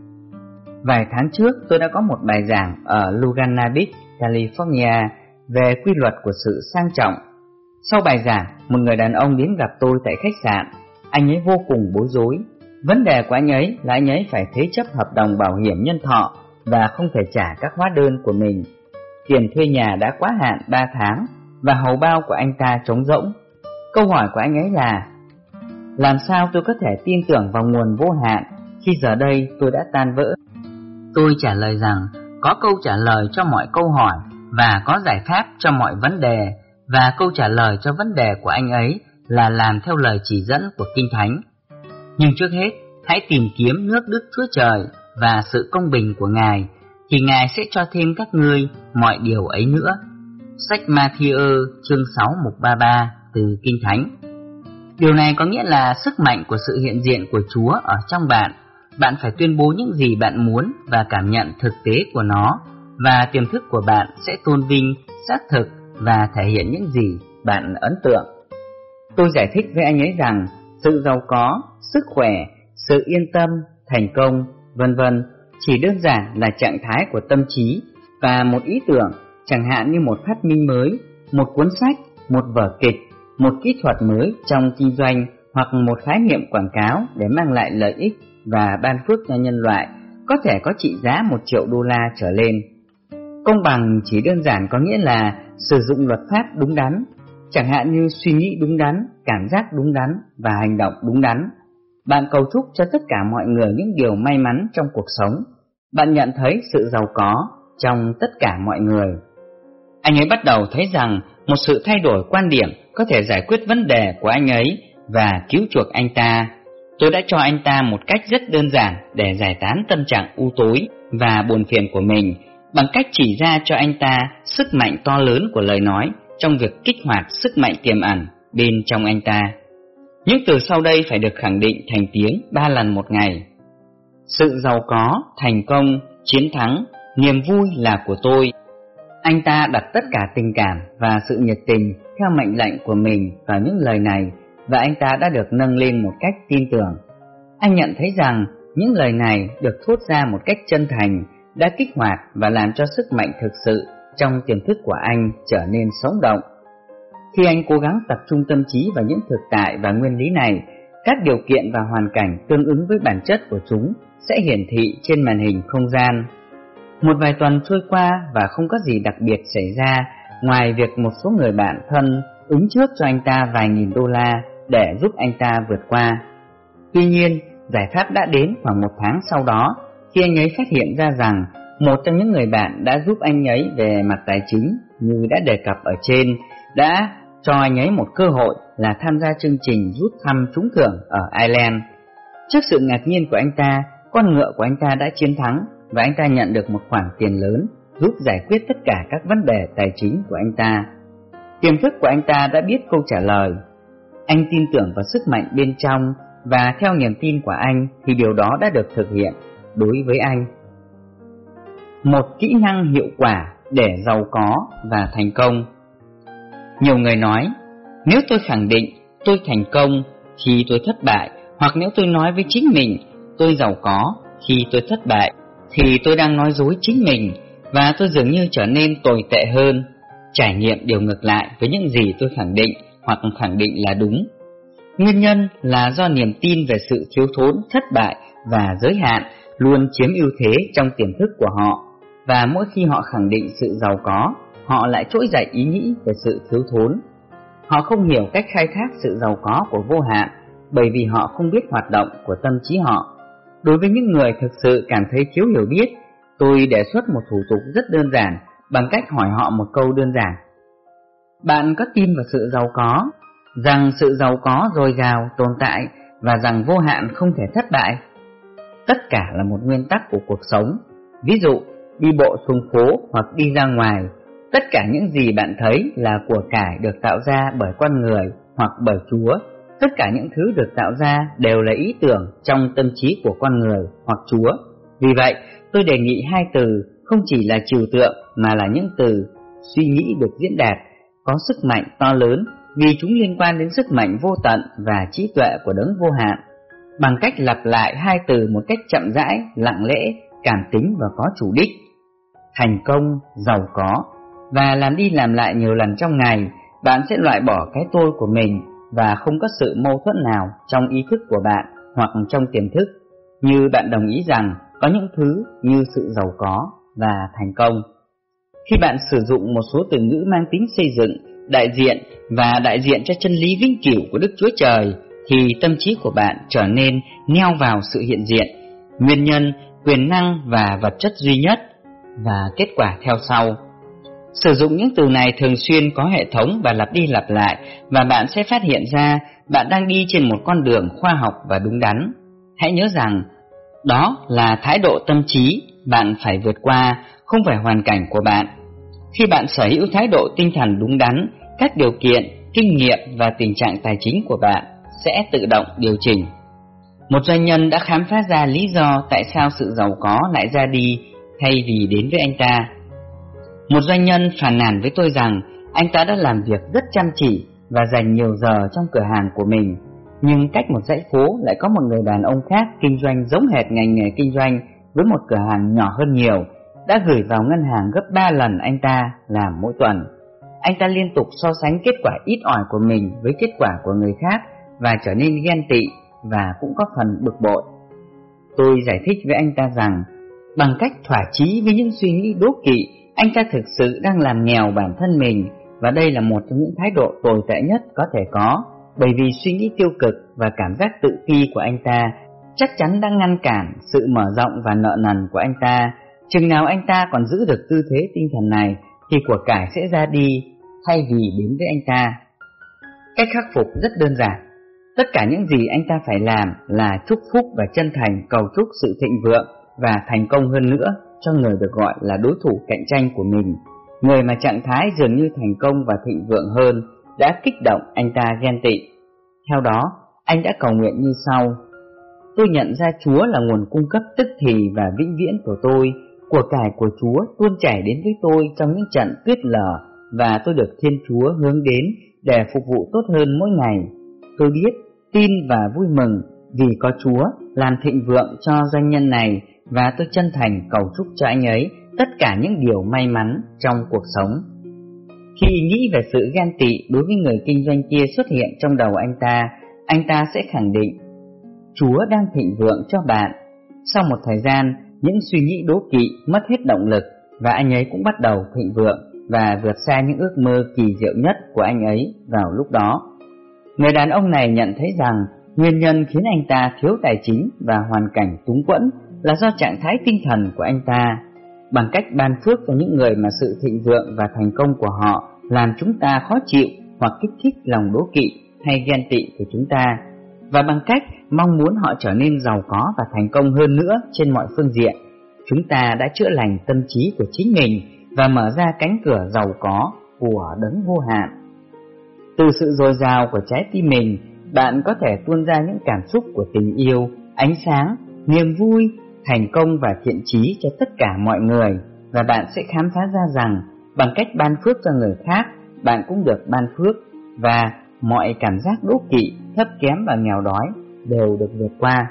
[SPEAKER 1] Vài tháng trước tôi đã có một bài giảng ở Laguna Beach, California về quy luật của sự sang trọng. Sau bài giảng, một người đàn ông đến gặp tôi tại khách sạn. Anh ấy vô cùng bối rối. Vấn đề của anh ấy là anh ấy phải thế chấp hợp đồng bảo hiểm nhân thọ và không thể trả các hóa đơn của mình. Tiền thuê nhà đã quá hạn 3 tháng và hầu bao của anh ta trống rỗng. Câu hỏi của anh ấy là: làm sao tôi có thể tin tưởng vào nguồn vô hạn khi giờ đây tôi đã tan vỡ? Tôi trả lời rằng có câu trả lời cho mọi câu hỏi và có giải pháp cho mọi vấn đề, và câu trả lời cho vấn đề của anh ấy là làm theo lời chỉ dẫn của Kinh Thánh. Nhưng trước hết, hãy tìm kiếm nước Đức Chúa Trời và sự công bình của Ngài, thì Ngài sẽ cho thêm các ngươi mọi điều ấy nữa. Sách Ma-thi-ơ chương 6 mục 33 từ Kinh Thánh. Điều này có nghĩa là sức mạnh của sự hiện diện của Chúa ở trong bạn. Bạn phải tuyên bố những gì bạn muốn và cảm nhận thực tế của nó, và tiềm thức của bạn sẽ tôn vinh, xác thực và thể hiện những gì bạn ấn tượng. Tôi giải thích với anh ấy rằng sự giàu có, sức khỏe, sự yên tâm, thành công, vân vân chỉ đơn giản là trạng thái của tâm trí và một ý tưởng, chẳng hạn như một phát minh mới, một cuốn sách, một vở kịch, một kỹ thuật mới trong kinh doanh hoặc một khái niệm quảng cáo để mang lại lợi ích và ban phước cho nhân loại, có thể có trị giá 1 triệu đô la trở lên. Công bằng chỉ đơn giản có nghĩa là sử dụng luật pháp đúng đắn, chẳng hạn như suy nghĩ đúng đắn, cảm giác đúng đắn và hành động đúng đắn. Bạn cầu chúc cho tất cả mọi người những điều may mắn trong cuộc sống. Bạn nhận thấy sự giàu có trong tất cả mọi người. Anh ấy bắt đầu thấy rằng một sự thay đổi quan điểm có thể giải quyết vấn đề của anh ấy và cứu chuộc anh ta. Tôi đã cho anh ta một cách rất đơn giản để giải tán tâm trạng u tối và buồn phiền của mình, bằng cách chỉ ra cho anh ta sức mạnh to lớn của lời nói trong việc kích hoạt sức mạnh tiềm ẩn bên trong anh ta. Những từ sau đây phải được khẳng định thành tiếng 3 lần một ngày. Sự giàu có, thành công, chiến thắng, niềm vui là của tôi. Anh ta đặt tất cả tình cảm và sự nhiệt tình theo mệnh lệnh của mình vào những lời này, và anh ta đã được nâng lên một cách tin tưởng. Anh nhận thấy rằng Những lời này được thốt ra một cách chân thành đã kích hoạt và làm cho sức mạnh thực sự trong tiềm thức của anh trở nên sống động. Khi anh cố gắng tập trung tâm trí vào những thực tại và nguyên lý này, các điều kiện và hoàn cảnh tương ứng với bản chất của chúng sẽ hiển thị trên màn hình không gian. Một vài tuần trôi qua và không có gì đặc biệt xảy ra ngoài việc một số người bạn thân ứng trước cho anh ta vài nghìn đô la để giúp anh ta vượt qua. Tuy nhiên, giải pháp đã đến khoảng 1 tháng sau đó, khi anh ấy phát hiện ra rằng một trong những người bạn đã giúp anh ấy về mặt tài chính như đã đề cập ở trên đã cho anh ấy một cơ hội là tham gia chương trình rút thăm trúng thưởng ở Ireland. Trước sự ngạc nhiên của anh ta, con ngựa của anh ta đã chiến thắng và anh ta nhận được một khoản tiền lớn giúp giải quyết tất cả các vấn đề tài chính của anh ta. Tiềm thức của anh ta đã biết câu trả lời. Anh tin tưởng vào sức mạnh bên trong và theo niềm tin của anh thì điều đó đã được thực hiện đối với anh. Một kỹ năng hiệu quả để giàu có và thành công. Nhiều người nói, nếu tôi khẳng định tôi thành công khi tôi thất bại, hoặc nếu tôi nói với chính mình tôi giàu có khi tôi thất bại, thì tôi đang nói dối chính mình và tôi dường như trở nên tồi tệ hơn. Trải nghiệm điều ngược lại với những gì tôi khẳng định hoặc khẳng định là đúng. Nguyên nhân là do niềm tin về sự thiếu thốn, thất bại và giới hạn luôn chiếm ưu thế trong tiềm thức của họ, và mỗi khi họ khẳng định sự giàu có, họ lại trỗi dậy ý nghĩ về sự thiếu thốn. Họ không hiểu cách khai thác sự giàu có của vô hạn bởi vì họ không biết hoạt động của tâm trí họ. Đối với những người thực sự cảm thấy thiếu hiểu biết, tôi đề xuất một thủ tục rất đơn giản bằng cách hỏi họ một câu đơn giản. Bạn có tin vào sự giàu có, rằng sự giàu có dồi dào tồn tại và rằng vô hạn không thể thất bại? Tất cả là một nguyên tắc của cuộc sống. Ví dụ, đi bộ xuống phố hoặc đi ra ngoài, tất cả những gì bạn thấy là của cải được tạo ra bởi con người hoặc bởi Chúa. Tất cả những thứ được tạo ra đều là ý tưởng trong tâm trí của con người hoặc Chúa. Vì vậy, tôi đề nghị 2 từ không chỉ là trừu tượng mà là những từ suy nghĩ được diễn đạt, có sức mạnh to lớn vì chúng liên quan đến sức mạnh vô tận và trí tuệ của đấng vô hạn. Bằng cách lặp lại 2 từ một cách chậm rãi, lặng lẽ, cảm tính và có chủ đích: thành công, giàu có, và làm đi làm lại nhiều lần trong ngày, bạn sẽ loại bỏ cái tôi của mình và không có sự mâu thuẫn nào trong ý thức của bạn hoặc trong tiềm thức, như bạn đồng ý rằng có những thứ như sự giàu có và thành công. Khi bạn sử dụng một số từ ngữ mang tính xây dựng, đại diện cho chân lý vĩnh cửu của Đức Chúa Trời, thì tâm trí của bạn trở nên neo vào sự hiện diện, nguyên nhân, quyền năng và vật chất duy nhất, và kết quả theo sau. Sử dụng những từ này thường xuyên, có hệ thống và lặp đi lặp lại, và bạn sẽ phát hiện ra bạn đang đi trên một con đường khoa học và đúng đắn. Hãy nhớ rằng, đó là thái độ tâm trí bạn phải vượt qua, không phải hoàn cảnh của bạn. Khi bạn sở hữu thái độ tinh thần đúng đắn, các điều kiện, kinh nghiệm và tình trạng tài chính của bạn sẽ tự động điều chỉnh. Một doanh nhân đã khám phá ra lý do tại sao sự giàu có lại ra đi thay vì đến với anh ta. Một doanh nhân phàn nàn với tôi rằng anh ta đã làm việc rất chăm chỉ và dành nhiều giờ trong cửa hàng của mình, nhưng cách một dãy phố lại có một người đàn ông khác kinh doanh giống hệt ngành nghề kinh doanh với một cửa hàng nhỏ hơn nhiều, đã gửi vào ngân hàng gấp 3 lần anh ta làm mỗi tuần. Anh ta liên tục so sánh kết quả ít ỏi của mình với kết quả của người khác và trở nên ghen tị và cũng có phần bực bội. Tôi giải thích với anh ta rằng bằng cách thỏa chí với những suy nghĩ đố kỵ, anh ta thực sự đang làm nghèo bản thân mình, và đây là một trong những thái độ tồi tệ nhất có thể có, bởi vì suy nghĩ tiêu cực và cảm giác tự ti của anh ta chắc chắn đã ngăn cản sự mở rộng và nợ nần của anh ta. Chừng nào anh ta còn giữ được tư thế tinh thần này thì của cải sẽ ra đi thay vì đến với anh ta. Cách khắc phục rất đơn giản. Tất cả những gì anh ta phải làm là chúc phúc và chân thành cầu chúc sự thịnh vượng và thành công hơn nữa cho người được gọi là đối thủ cạnh tranh của mình. Người mà trạng thái dường như thành công và thịnh vượng hơn đã kích động anh ta ghen tị. Theo đó, anh đã cầu nguyện như sau: tôi nhận ra Chúa là nguồn cung cấp tức thì và vĩnh viễn của tôi. Của cải của Chúa tuôn chảy đến với tôi trong những trận tuyết lở, và tôi được Thiên Chúa hướng đến để phục vụ tốt hơn mỗi ngày. Tôi biết, tin và vui mừng Vì có Chúa làm thịnh vượng cho doanh nhân này, và tôi chân thành cầu chúc cho anh ấy tất cả những điều may mắn trong cuộc sống. Khi nghĩ về sự ghen tị đối với người kinh doanh kia xuất hiện trong đầu anh ta sẽ khẳng định: Chúa đang thịnh vượng cho bạn. Sau một thời gian, những suy nghĩ đố kỵ mất hết động lực, và anh ấy cũng bắt đầu thịnh vượng và vượt xa những ước mơ kỳ diệu nhất của anh ấy vào lúc đó. Người đàn ông này nhận thấy rằng nguyên nhân khiến anh ta thiếu tài chính và hoàn cảnh túng quẫn là do trạng thái tinh thần của anh ta. Bằng cách ban phước cho những người mà sự thịnh vượng và thành công của họ làm chúng ta khó chịu hoặc kích thích lòng đố kỵ hay ghen tị của chúng ta, và bằng cách mong muốn họ trở nên giàu có và thành công hơn nữa trên mọi phương diện, chúng ta đã chữa lành tâm trí của chính mình và mở ra cánh cửa giàu có của đấng vô hạn. Từ sự dồi dào của trái tim mình, bạn có thể tuôn ra những cảm xúc của tình yêu, ánh sáng, niềm vui, thành công và thiện chí cho tất cả mọi người, và bạn sẽ khám phá ra rằng bằng cách ban phước cho người khác, bạn cũng được ban phước, và mọi cảm giác đố kỵ, thấp kém và nghèo đói đều được vượt qua.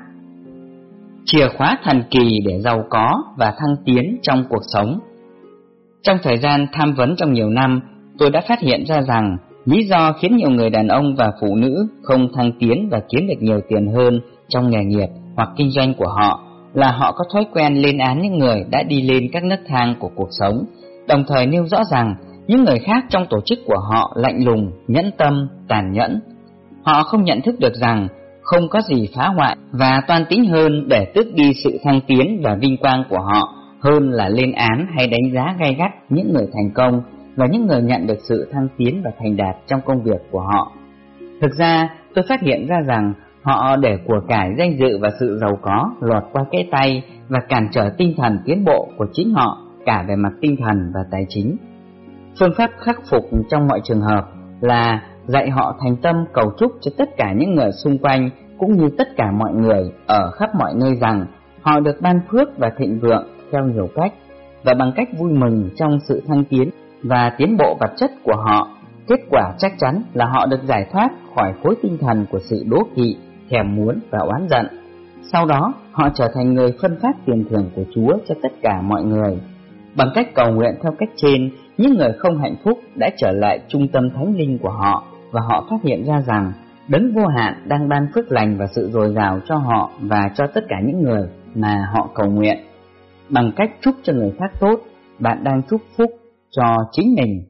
[SPEAKER 1] Chìa khóa thần kỳ để giàu có và thăng tiến trong cuộc sống. Trong thời gian tham vấn trong nhiều năm, tôi đã phát hiện ra rằng lý do khiến nhiều người đàn ông và phụ nữ không thăng tiến và kiếm được nhiều tiền hơn trong nghề nghiệp hoặc kinh doanh của họ là họ có thói quen lên án những người đã đi lên các nấc thang của cuộc sống, đồng thời nêu rõ rằng những người khác trong tổ chức của họ lạnh lùng, nhẫn tâm, tàn nhẫn. Họ không nhận thức được rằng không có gì phá hoại và toan tính hơn để tước đi sự thăng tiến và vinh quang của họ hơn là lên án hay đánh giá gay gắt những người thành công và những người nhận được sự thăng tiến và thành đạt trong công việc của họ. Thực ra, tôi phát hiện ra rằng họ để của cải, danh dự và sự giàu có lọt qua cái tay và cản trở tinh thần tiến bộ của chính họ, cả về mặt tinh thần và tài chính. Phương pháp khắc phục trong mọi trường hợp là dạy họ thành tâm cầu chúc cho tất cả những người xung quanh cũng như tất cả mọi người ở khắp mọi nơi rằng họ được ban phước và thịnh vượng theo nhiều cách, và bằng cách vui mừng trong sự thăng tiến và tiến bộ vật chất của họ. Kết quả chắc chắn là họ được giải thoát khỏi khối tinh thần của sự đố kỵ, thèm muốn và oán giận. Sau đó, họ trở thành người phân phát tiền thưởng của Chúa cho tất cả mọi người. Bằng cách cầu nguyện theo cách trên, những người không hạnh phúc đã trở lại trung tâm thánh linh của họ, và họ phát hiện ra rằng đấng vô hạn đang ban phước lành và sự dồi dào cho họ và cho tất cả những người mà họ cầu nguyện. Bằng cách chúc cho người khác tốt, bạn đang chúc phúc cho chính mình.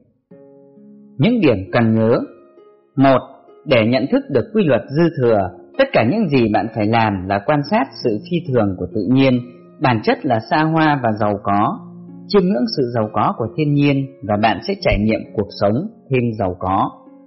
[SPEAKER 1] Những điểm cần nhớ: 1. Để nhận thức được quy luật dư thừa, tất cả những gì bạn phải làm là quan sát sự phi thường của tự nhiên, bản chất là xa hoa và giàu có. Chiêm ngưỡng sự giàu có của thiên nhiên và bạn sẽ trải nghiệm cuộc sống thêm giàu có.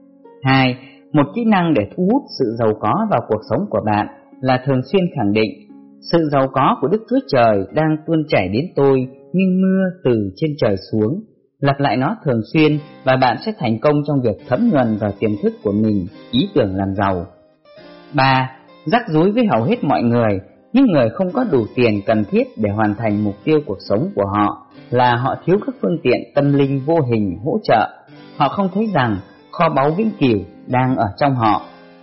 [SPEAKER 1] 2. Một kỹ năng để thu hút sự giàu có vào cuộc sống của bạn là thường xuyên khẳng định: sự giàu có của Đức Chúa Trời đang tuôn chảy đến tôi như mưa từ trên trời xuống. Lặp lại nó thường xuyên và bạn sẽ thành công trong việc thấm nhuần vào tiềm thức của mình ý tưởng làm giàu. 3. Rắc rối với hầu hết mọi người, những người không có đủ tiền cần thiết để hoàn thành mục tiêu cuộc sống của họ là họ thiếu các phương tiện tâm linh vô hình hỗ trợ. Họ không thấy rằng kho báu vĩnh cửu đang ở trong họ.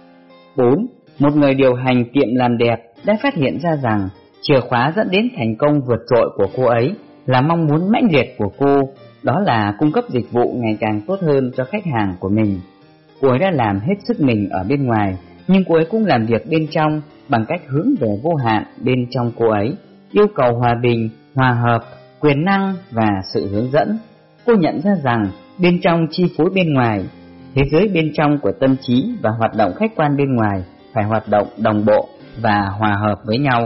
[SPEAKER 1] 4. Một người điều hành tiệm làm đẹp đã phát hiện ra rằng chìa khóa dẫn đến thành công vượt trội của cô ấy là mong muốn mãnh liệt của cô, đó là cung cấp dịch vụ ngày càng tốt hơn cho khách hàng của mình. Cô ấy đã làm hết sức mình ở bên ngoài, nhưng cô ấy cũng làm việc bên trong bằng cách hướng về vô hạn bên trong cô ấy, yêu cầu hòa bình, hòa hợp, quyền năng và sự hướng dẫn. Cô nhận ra rằng bên trong chi phối bên ngoài, thế giới bên trong của tâm trí và hoạt động khách quan bên ngoài phải hoạt động đồng bộ và hòa hợp với nhau.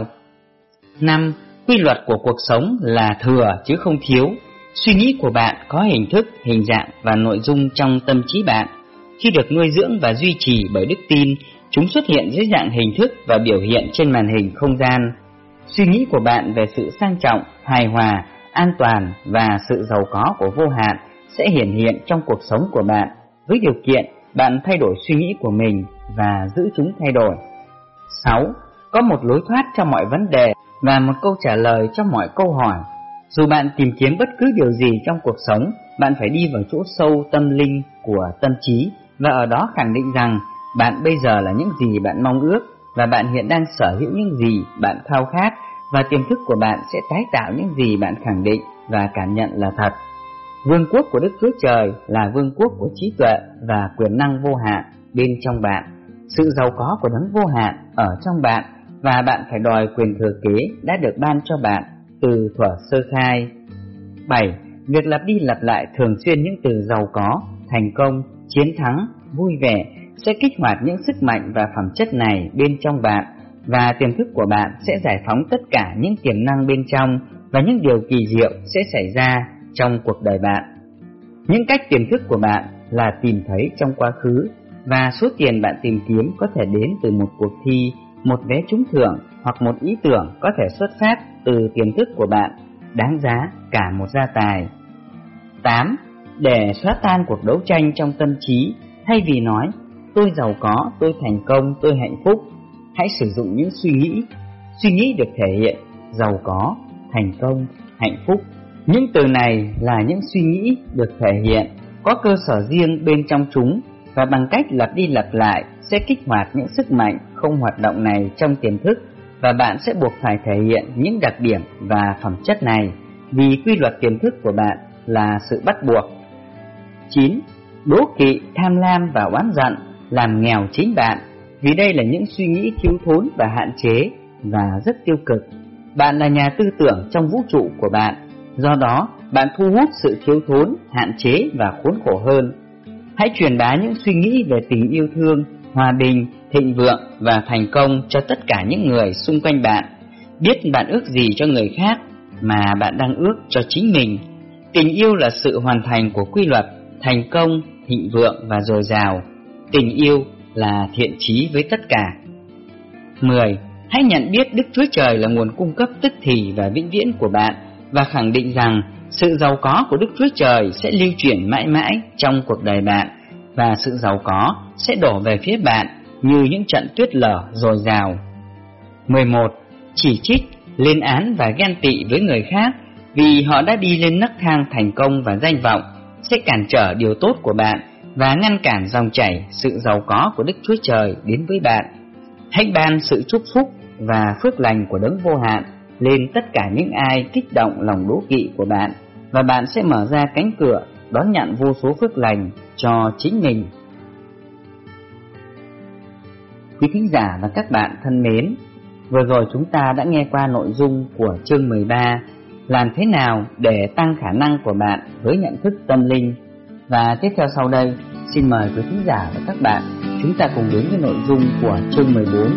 [SPEAKER 1] 5. Quy luật của cuộc sống là thừa chứ không thiếu. Suy nghĩ của bạn có hình thức, hình dạng và nội dung trong tâm trí bạn. Khi được nuôi dưỡng và duy trì bởi đức tin, chúng xuất hiện dưới dạng hình thức và biểu hiện trên màn hình không gian. Suy nghĩ của bạn về sự sang trọng, hài hòa, an toàn và sự giàu có của vô hạn sẽ hiển hiện trong cuộc sống của bạn, với điều kiện bạn thay đổi suy nghĩ của mình và giữ chúng thay đổi. 6. Có một lối thoát cho mọi vấn đề và một câu trả lời cho mọi câu hỏi. Dù bạn tìm kiếm bất cứ điều gì trong cuộc sống, bạn phải đi vào chỗ sâu tâm linh của tâm trí và ở đó khẳng định rằng bạn bây giờ là những gì bạn mong ước và bạn hiện đang sở hữu những gì bạn khao khát, và tiềm thức của bạn sẽ tái tạo những gì bạn khẳng định và cảm nhận là thật. Vương quốc của Đức Chúa Trời là vương quốc của trí tuệ và quyền năng vô hạn bên trong bạn. Sự giàu có của đấng vô hạn ở trong bạn, và bạn phải đòi quyền thừa kế đã được ban cho bạn từ thuở sơ khai. 7. Việc lặp đi lặp lại thường xuyên những từ giàu có, thành công, chiến thắng, vui vẻ sẽ kích hoạt những sức mạnh và phẩm chất này bên trong bạn, và tiềm thức của bạn sẽ giải phóng tất cả những tiềm năng bên trong, và những điều kỳ diệu sẽ xảy ra trong cuộc đời bạn. Những cách tiềm thức của bạn là tìm thấy trong quá khứ, và số tiền bạn tìm kiếm có thể đến từ một cuộc thi, một vé trúng thưởng, hoặc một ý tưởng có thể xuất phát từ tiềm thức của bạn, đáng giá cả một gia tài. 8. Để xóa tan cuộc đấu tranh trong tâm trí, thay vì nói tôi giàu có, tôi thành công, tôi hạnh phúc, hãy sử dụng những suy nghĩ được thể hiện giàu có, thành công, hạnh phúc. Những từ này là những suy nghĩ được thể hiện, có cơ sở riêng bên trong chúng, và bằng cách lặp đi lặp lại sẽ kích hoạt những sức mạnh không hoạt động này trong tiềm thức, và bạn sẽ buộc phải thể hiện những đặc điểm và phẩm chất này, vì quy luật tiềm thức của bạn là sự bắt buộc. 9. Đố kỵ, tham lam và oán giận làm nghèo chính bạn, vì đây là những suy nghĩ thiếu thốn và hạn chế và rất tiêu cực. Bạn là nhà tư tưởng trong vũ trụ của bạn, do đó bạn thu hút sự thiếu thốn, hạn chế và khốn khổ hơn. Hãy truyền bá những suy nghĩ về tình yêu thương, hòa bình, thịnh vượng và thành công cho tất cả những người xung quanh bạn. Biết bạn ước gì cho người khác mà bạn đang ước cho chính mình. Tình yêu là sự hoàn thành của quy luật, thành công, thịnh vượng và dồi dào. Tình yêu là thiện chí với tất cả. 10. Hãy nhận biết Đức Chúa Trời là nguồn cung cấp tức thì và vĩnh viễn của bạn, và khẳng định rằng sự giàu có của Đức Chúa Trời sẽ lưu chuyển mãi mãi trong cuộc đời bạn, và sự giàu có sẽ đổ về phía bạn như những trận tuyết lở dồi dào. 11. Chỉ trích, lên án và ghen tị với người khác vì họ đã đi lên nấc thang thành công và danh vọng sẽ cản trở điều tốt của bạn và ngăn cản dòng chảy sự giàu có của Đức Chúa Trời đến với bạn. Hãy ban sự chúc phúc và phước lành của đấng vô hạn lên tất cả những ai kích động lòng đố kỵ của bạn, và bạn sẽ mở ra cánh cửa đón nhận vô số phước lành cho chính mình. Quý thính giả và các bạn thân mến, vừa rồi chúng ta đã nghe qua nội dung của chương 13, làm thế nào để tăng khả năng của bạn với nhận thức tâm linh. Và tiếp theo sau đây, xin mời quý thính giả và các bạn chúng ta cùng đến với nội dung của chương 14.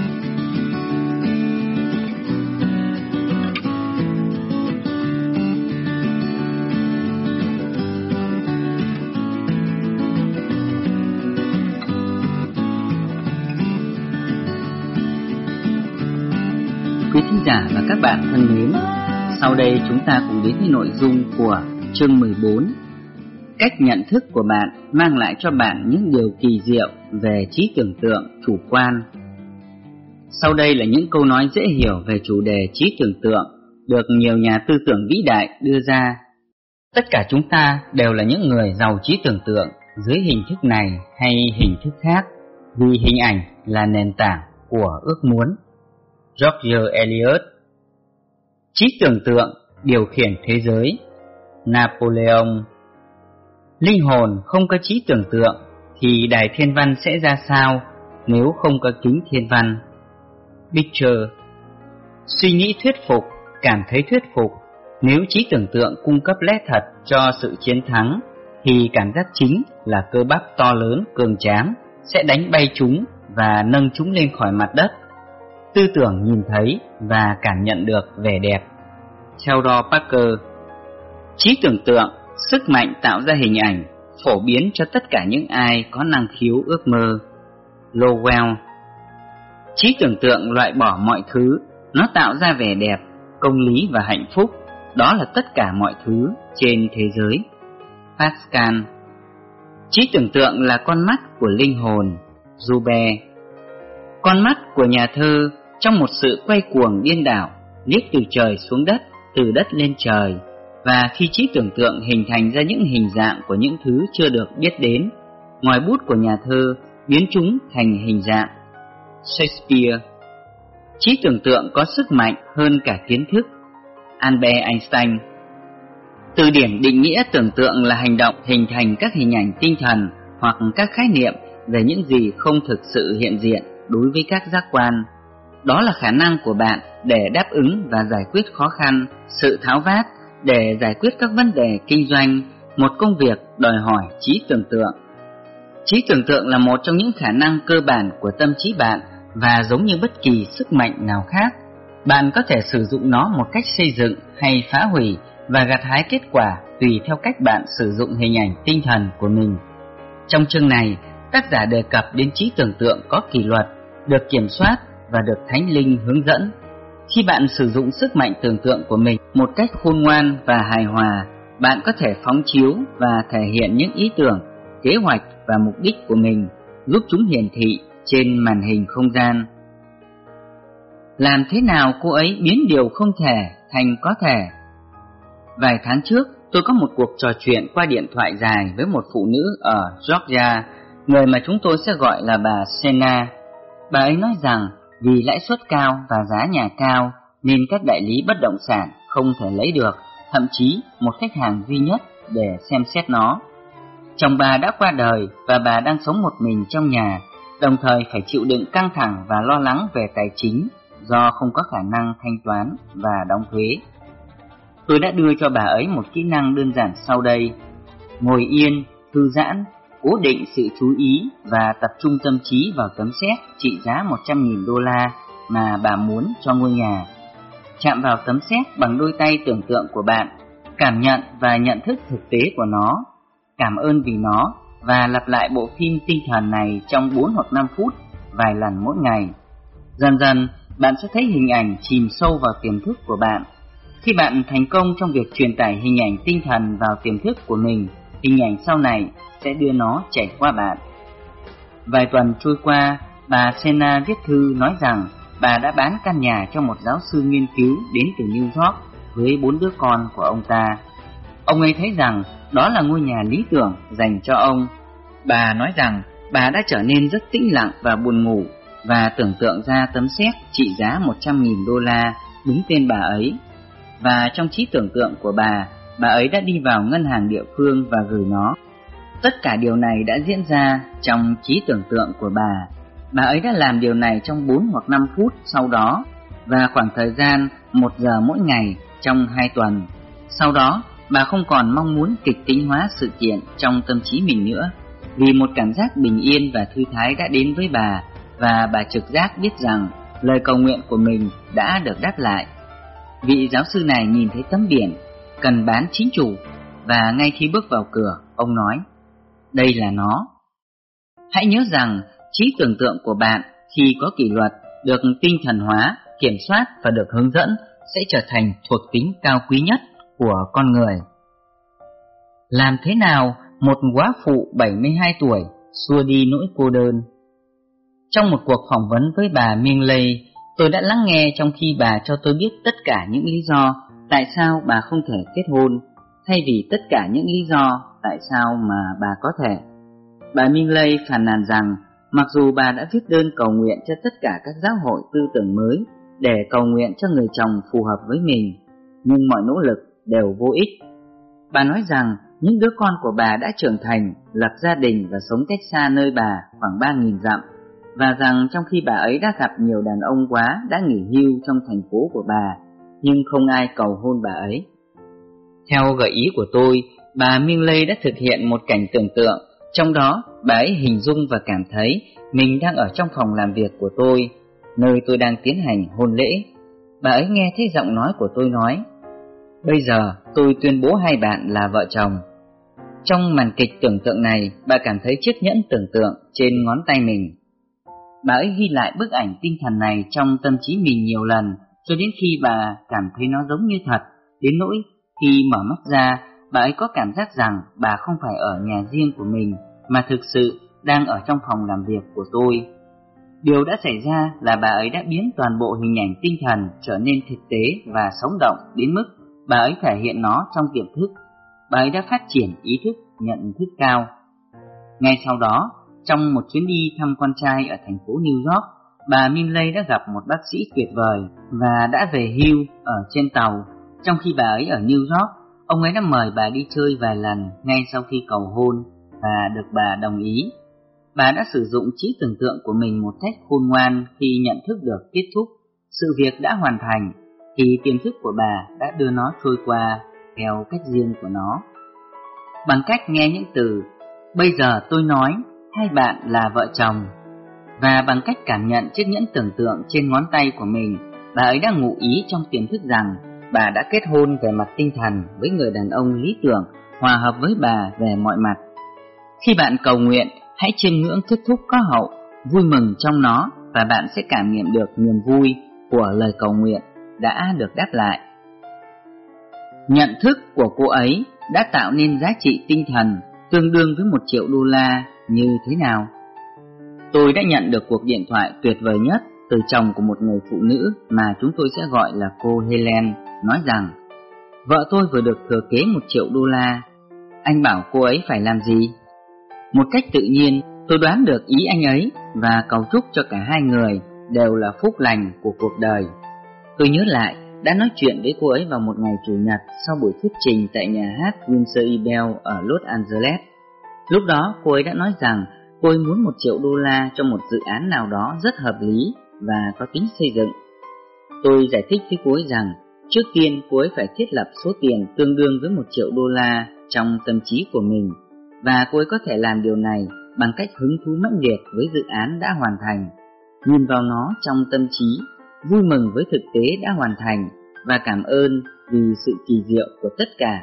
[SPEAKER 1] Quý thính giả và các bạn thân mến, sau đây chúng ta cùng đến với nội dung của chương 14. Cách nhận thức của bạn mang lại cho bạn những điều kỳ diệu về trí tưởng tượng chủ quan. Sau đây là những câu nói dễ hiểu về chủ đề trí tưởng tượng được nhiều nhà tư tưởng vĩ đại đưa ra. Tất cả chúng ta đều là những người giàu trí tưởng tượng dưới hình thức này hay hình thức khác, vì hình ảnh là nền tảng của ước muốn. George Eliot. Trí tưởng tượng điều khiển thế giới. Napoleon. Linh hồn không có trí tưởng tượng thì đài thiên văn sẽ ra sao nếu không có kính thiên văn? Beecher. Suy nghĩ thuyết phục, cảm thấy thuyết phục. Nếu trí tưởng tượng cung cấp lẽ thật cho sự chiến thắng thì cảm giác chính là cơ bắp to lớn cường tráng sẽ đánh bay chúng và nâng chúng lên khỏi mặt đất. Tư tưởng nhìn thấy và cảm nhận được vẻ đẹp. Theodore Parker. Trí tưởng tượng, sức mạnh tạo ra hình ảnh, phổ biến cho tất cả những ai có năng khiếu ước mơ. Lowell. Trí tưởng tượng loại bỏ mọi thứ, nó tạo ra vẻ đẹp, công lý và hạnh phúc, đó là tất cả mọi thứ trên thế giới. Pascal. Trí tưởng tượng là con mắt của linh hồn. Joubert. Con mắt của nhà thơ trong một sự quay cuồng điên đảo, liếc từ trời xuống đất, từ đất lên trời, và khi trí tưởng tượng hình thành ra những hình dạng của những thứ chưa được biết đến, ngòi bút của nhà thơ biến chúng thành hình dạng. Shakespeare. Trí tưởng tượng có sức mạnh hơn cả kiến thức. Albert Einstein. Từ điển định nghĩa tưởng tượng là hành động hình thành các hình ảnh tinh thần hoặc các khái niệm về những gì không thực sự hiện diện đối với các giác quan. Đó là khả năng của bạn để đáp ứng và giải quyết khó khăn, sự tháo vát để giải quyết các vấn đề kinh doanh, một công việc đòi hỏi trí tưởng tượng. Trí tưởng tượng là một trong những khả năng cơ bản của tâm trí bạn và giống như bất kỳ sức mạnh nào khác, bạn có thể sử dụng nó một cách xây dựng hay phá hủy và gặt hái kết quả tùy theo cách bạn sử dụng hình ảnh tinh thần của mình. Trong chương này, tác giả đề cập đến trí tưởng tượng có kỷ luật, được kiểm soát và được Thánh Linh hướng dẫn. Khi bạn sử dụng sức mạnh tưởng tượng của mình một cách khôn ngoan và hài hòa, bạn có thể phóng chiếu và thể hiện những ý tưởng, kế hoạch và mục đích của mình, giúp chúng hiển thị trên màn hình không gian. Làm thế nào cô ấy biến điều không thể thành có thể? Vài tháng trước, tôi có một cuộc trò chuyện qua điện thoại dài với một phụ nữ ở Georgia, người mà chúng tôi sẽ gọi là bà Senna. Bà ấy nói rằng vì lãi suất cao và giá nhà cao nên các đại lý bất động sản không thể lấy được, thậm chí một khách hàng duy nhất để xem xét nó. Chồng bà đã qua đời và bà đang sống một mình trong nhà, đồng thời phải chịu đựng căng thẳng và lo lắng về tài chính do không có khả năng thanh toán và đóng thuế. Tôi đã đưa cho bà ấy một kỹ năng đơn giản sau đây: ngồi yên, thư giãn, cố định sự chú ý và tập trung tâm trí vào tấm séc trị giá 100.000 đô la mà bà muốn cho ngôi nhà. Chạm vào tấm séc bằng đôi tay tưởng tượng của bạn, cảm nhận và nhận thức thực tế của nó, cảm ơn vì nó và lặp lại bộ phim tinh thần này trong 4 hoặc 5 phút, vài lần mỗi ngày. Dần dần, bạn sẽ thấy hình ảnh chìm sâu vào tiềm thức của bạn. Khi bạn thành công trong việc truyền tải hình ảnh tinh thần vào tiềm thức của mình, hình ảnh sau này sẽ đưa nó chảy qua bạn. Vài tuần trôi qua, bà Senna viết thư nói rằng bà đã bán căn nhà cho một giáo sư nghiên cứu đến từ New York với 4 đứa con của ông ta. Ông ấy thấy rằng đó là ngôi nhà lý tưởng dành cho ông. Bà nói rằng bà đã trở nên rất tĩnh lặng và buồn ngủ và tưởng tượng ra tấm séc trị giá 100.000 đô la đứng tên bà ấy. Và trong trí tưởng tượng của bà ấy đã đi vào ngân hàng địa phương và gửi nó. Tất cả điều này đã diễn ra trong trí tưởng tượng của bà ấy đã làm điều này trong 4 hoặc 5 phút sau đó, và khoảng thời gian 1 giờ mỗi ngày trong 2 tuần. Sau đó, bà không còn mong muốn kịch tính hóa sự kiện trong tâm trí mình nữa, vì một cảm giác bình yên và thư thái đã đến với bà, và bà trực giác biết rằng lời cầu nguyện của mình đã được đáp lại. Vị giáo sư này nhìn thấy tấm biển cần bán chính chủ, và ngay khi bước vào cửa, ông nói: đây là nó. Hãy nhớ rằng trí tưởng tượng của bạn khi có kỷ luật, được tinh thần hóa, kiểm soát và được hướng dẫn sẽ trở thành thuộc tính cao quý nhất của con người. Làm thế nào một góa phụ 72 tuổi xua đi nỗi cô đơn? Trong một cuộc phỏng vấn với bà Mingley, tôi đã lắng nghe trong khi bà cho tôi biết tất cả những lý do tại sao bà không thể kết hôn, thay vì tất cả những lý do tại sao mà bà có thể. Bà Mingley phàn nàn rằng mặc dù bà đã viết đơn cầu nguyện cho tất cả các giáo hội tư tưởng mới để cầu nguyện cho người chồng phù hợp với mình, nhưng mọi nỗ lực đều vô ích. Bà nói rằng những đứa con của bà đã trưởng thành, lập gia đình và sống cách xa nơi bà khoảng 3.000 dặm, và rằng trong khi bà ấy đã gặp nhiều đàn ông quá đã nghỉ hưu trong thành phố của bà, nhưng không ai cầu hôn bà ấy. Theo gợi ý của tôi, bà Mingley đã thực hiện một cảnh tưởng tượng, trong đó bà ấy hình dung và cảm thấy mình đang ở trong phòng làm việc của tôi, nơi tôi đang tiến hành hôn lễ. Bà ấy nghe thấy giọng nói của tôi nói: bây giờ tôi tuyên bố hai bạn là vợ chồng. Trong màn kịch tưởng tượng này, bà cảm thấy chiếc nhẫn tưởng tượng trên ngón tay mình. Bà ấy ghi lại bức ảnh tinh thần này trong tâm trí mình nhiều lần, cho đến khi bà cảm thấy nó giống như thật, đến nỗi khi mở mắt ra, bà ấy có cảm giác rằng bà không phải ở nhà riêng của mình, mà thực sự đang ở trong phòng làm việc của tôi. Điều đã xảy ra là bà ấy đã biến toàn bộ hình ảnh tinh thần trở nên thực tế và sống động đến mức bà ấy thể hiện nó trong tiềm thức. Bà ấy đã phát triển ý thức nhận thức cao. Ngay sau đó, trong một chuyến đi thăm con trai ở thành phố New York, bà Minley đã gặp một bác sĩ tuyệt vời và đã về hưu ở trên tàu. Trong khi bà ấy ở New York, ông ấy đã mời bà đi chơi vài lần ngay sau khi cầu hôn và được bà đồng ý. Bà đã sử dụng trí tưởng tượng của mình một cách khôn ngoan khi nhận thức được kết thúc sự việc đã hoàn thành, thì tiềm thức của bà đã đưa nó trôi qua theo cách riêng của nó. Bằng cách nghe những từ "bây giờ tôi nói hai bạn là vợ chồng" và bằng cách cảm nhận chiếc nhẫn tưởng tượng trên ngón tay của mình, bà ấy đã ngụ ý trong tiềm thức rằng bà đã kết hôn về mặt tinh thần với người đàn ông lý tưởng, hòa hợp với bà về mọi mặt. Khi bạn cầu nguyện, hãy chiêm ngưỡng kết thúc có hậu, vui mừng trong nó, và bạn sẽ cảm nghiệm được niềm vui của lời cầu nguyện đã được đáp lại. Nhận thức của cô ấy đã tạo nên giá trị tinh thần tương đương với $1 triệu như thế nào? Tôi đã nhận được cuộc điện thoại tuyệt vời nhất từ chồng của một người phụ nữ mà chúng tôi sẽ gọi là cô Helen, nói rằng vợ tôi vừa được thừa kế $1 triệu. Anh bảo cô ấy phải làm gì? Một cách tự nhiên, tôi đoán được ý anh ấy và cầu chúc cho cả hai người đều là phúc lành của cuộc đời. Tôi nhớ lại đã nói chuyện với cô ấy vào một ngày Chủ nhật sau buổi thuyết trình tại nhà hát Windsor Bell ở Los Angeles. Lúc đó cô ấy đã nói rằng cô ấy muốn $1 triệu cho một dự án nào đó rất hợp lý và có tính xây dựng. Tôi giải thích với cô ấy rằng trước tiên cô ấy phải thiết lập số tiền tương đương với $1 triệu trong tâm trí của mình, và cô ấy có thể làm điều này bằng cách hứng thú mãnh liệt với dự án đã hoàn thành, nhìn vào nó trong tâm trí, vui mừng với thực tế đã hoàn thành và cảm ơn vì sự kỳ diệu của tất cả.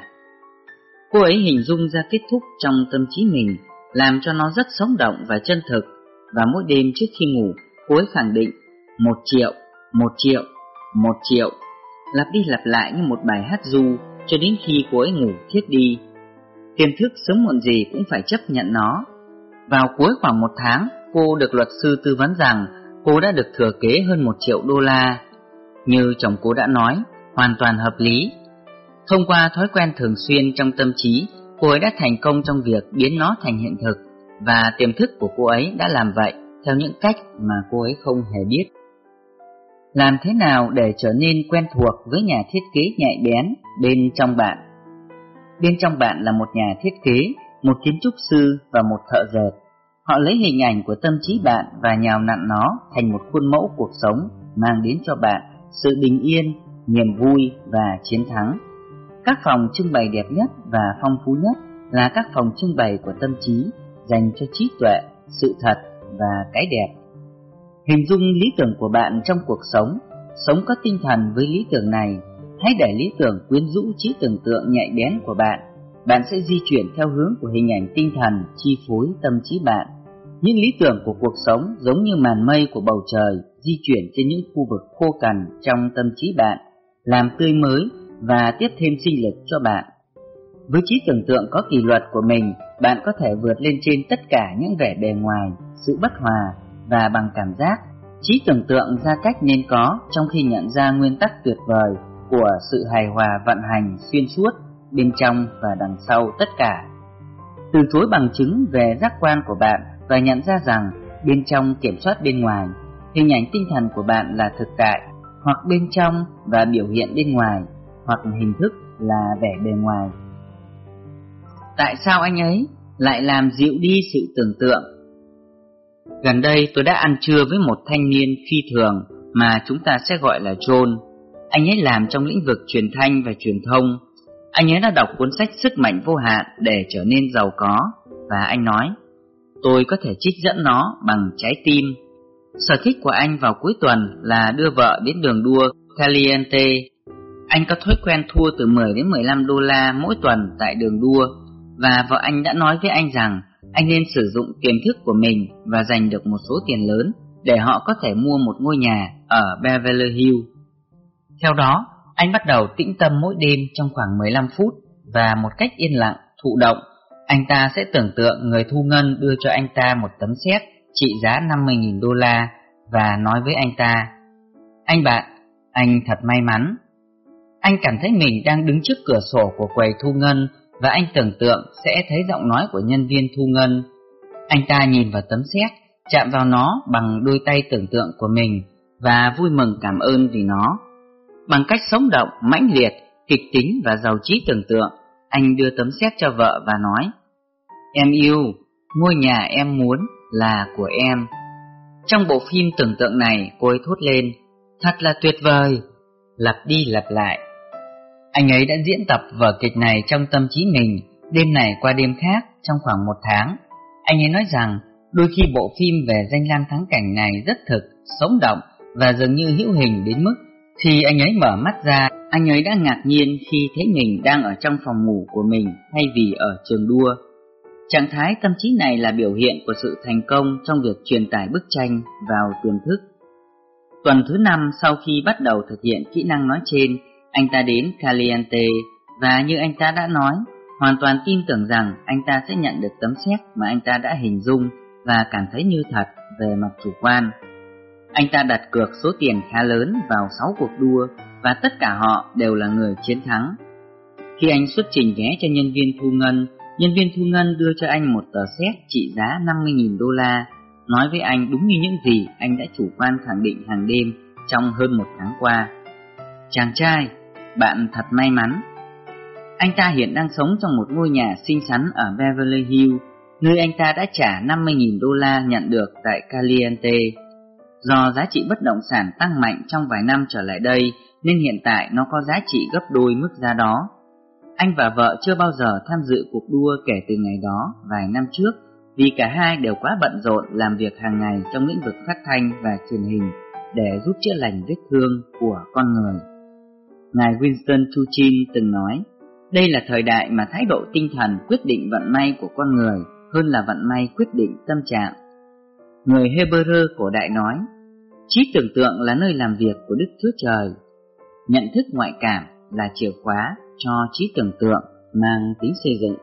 [SPEAKER 1] Cô ấy hình dung ra kết thúc trong tâm trí mình, làm cho nó rất sống động và chân thực, và mỗi đêm trước khi ngủ, cô ấy khẳng định $1 triệu, $1 triệu, $1 triệu, lặp đi lặp lại như một bài hát ru cho đến khi cô ấy ngủ thiếp đi. Tiềm thức sớm muộn gì cũng phải chấp nhận nó. Vào cuối khoảng 1 tháng, cô được luật sư tư vấn rằng cô đã được thừa kế hơn $1 triệu. Như chồng cô đã nói, hoàn toàn hợp lý. Thông qua thói quen thường xuyên trong tâm trí, cô ấy đã thành công trong việc biến nó thành hiện thực, và tiềm thức của cô ấy đã làm vậy theo những cách mà cô ấy không hề biết. Làm thế nào để trở nên quen thuộc với nhà thiết kế nhạy bén bên trong bạn? Bên trong bạn là một nhà thiết kế, một kiến trúc sư và một thợ dệt. Họ lấy hình ảnh của tâm trí bạn và nhào nặn nó thành một khuôn mẫu cuộc sống mang đến cho bạn sự bình yên, niềm vui và chiến thắng. Các phòng trưng bày đẹp nhất và phong phú nhất là các phòng trưng bày của tâm trí, dành cho trí tuệ, sự thật và cái đẹp. Hình dung lý tưởng của bạn trong cuộc sống, sống có tinh thần với lý tưởng này. Hãy để lý tưởng quyến rũ trí tưởng tượng nhạy bén của bạn. Bạn sẽ di chuyển theo hướng của hình ảnh tinh thần chi phối tâm trí bạn. Những lý tưởng của cuộc sống giống như màn mây của bầu trời, di chuyển trên những khu vực khô cằn trong tâm trí bạn, làm tươi mới và tiếp thêm sinh lực cho bạn. Với trí tưởng tượng có kỷ luật của mình, bạn có thể vượt lên trên tất cả những vẻ bề ngoài, sự bất hòa, và bằng cảm giác, trí tưởng tượng ra cách nên có trong khi nhận ra nguyên tắc tuyệt vời của sự hài hòa vận hành xuyên suốt bên trong và đằng sau tất cả. Từ chối bằng chứng về giác quan của bạn và nhận ra rằng bên trong kiểm soát bên ngoài. Hình ảnh tinh thần của bạn là thực tại, hoặc bên trong và biểu hiện bên ngoài, hoặc hình thức là vẻ bề ngoài. Tại sao anh ấy lại làm dịu đi sự tưởng tượng? Gần đây tôi đã ăn trưa với một thanh niên phi thường mà chúng ta sẽ gọi là John. Anh ấy làm trong lĩnh vực truyền thanh và truyền thông. Anh ấy đã đọc cuốn sách Sức mạnh vô hạn để trở nên giàu có, và anh nói, tôi có thể trích dẫn nó bằng trái tim. Sở thích của anh vào cuối tuần là đưa vợ đến đường đua Caliente. Anh có thói quen thua từ 10 đến 15 đô la mỗi tuần tại đường đua, và vợ anh đã nói với anh rằng anh nên sử dụng tiềm thức của mình và giành được một số tiền lớn để họ có thể mua một ngôi nhà ở Beverly Hills. Theo đó, anh bắt đầu tĩnh tâm mỗi đêm trong khoảng 15 phút, và một cách yên lặng, thụ động, anh ta sẽ tưởng tượng người thu ngân đưa cho anh ta một tấm séc trị giá 50.000 đô la và nói với anh ta, anh bạn, anh thật may mắn. Anh cảm thấy mình đang đứng trước cửa sổ của quầy thu ngân, và anh tưởng tượng sẽ thấy giọng nói của nhân viên thu ngân. Anh ta nhìn vào tấm séc chạm vào nó bằng đôi tay tưởng tượng của mình và vui mừng cảm ơn vì nó. Bằng cách sống động, mãnh liệt, kịch tính và giàu trí tưởng tượng, anh đưa tấm séc cho vợ và nói: "Em yêu, ngôi nhà em muốn là của em." Trong bộ phim tưởng tượng này, cô ấy thốt lên: "Thật là tuyệt vời!" Lặp đi lặp lại. Anh ấy đã diễn tập vở kịch này trong tâm trí mình, đêm này qua đêm khác, trong khoảng 1 tháng. Anh ấy nói rằng đôi khi bộ phim về danh lam thắng cảnh này rất thực, sống động và dường như hữu hình đến mức khi anh ấy mở mắt ra, anh ấy đã ngạc nhiên khi thấy mình đang ở trong phòng ngủ của mình thay vì ở trường đua. Trạng thái tâm trí này là biểu hiện của sự thành công trong việc truyền tải bức tranh vào tiềm thức. Tuần thứ 5 sau khi bắt đầu thực hiện kỹ năng nói trên, anh ta đến Caliente và như anh ta đã nói, hoàn toàn tin tưởng rằng anh ta sẽ nhận được tấm séc mà anh ta đã hình dung và cảm thấy như thật về mặt chủ quan. Anh ta đặt cược số tiền khá lớn vào 6 cuộc đua và tất cả họ đều là người chiến thắng. Khi anh xuất trình vé cho nhân viên thu ngân, nhân viên thu ngân đưa cho anh một tờ séc trị giá 50.000 đô la, nói với anh đúng như những gì anh đã chủ quan khẳng định hàng đêm trong hơn 1 tháng qua. "Chàng trai, bạn thật may mắn." Anh ta hiện đang sống trong một ngôi nhà xinh xắn ở Beverly Hills, nơi anh ta đã trả 50.000 đô la nhận được tại Caliente. Do giá trị bất động sản tăng mạnh trong vài năm trở lại đây, nên hiện tại nó có giá trị gấp đôi mức giá đó. Anh và vợ chưa bao giờ tham dự cuộc đua kể từ ngày đó vài năm trước, vì cả hai đều quá bận rộn làm việc hàng ngày trong lĩnh vực phát thanh và truyền hình để giúp chữa lành vết thương của con người. Ngài Winston Churchill từng nói, đây là thời đại mà thái độ tinh thần quyết định vận may của con người hơn là vận may quyết định tâm trạng. Người Hebrew cổ đại nói, trí tưởng tượng là nơi làm việc của Đức Chúa Trời. Nhận thức ngoại cảm là chìa khóa cho trí tưởng tượng mang tính xây dựng.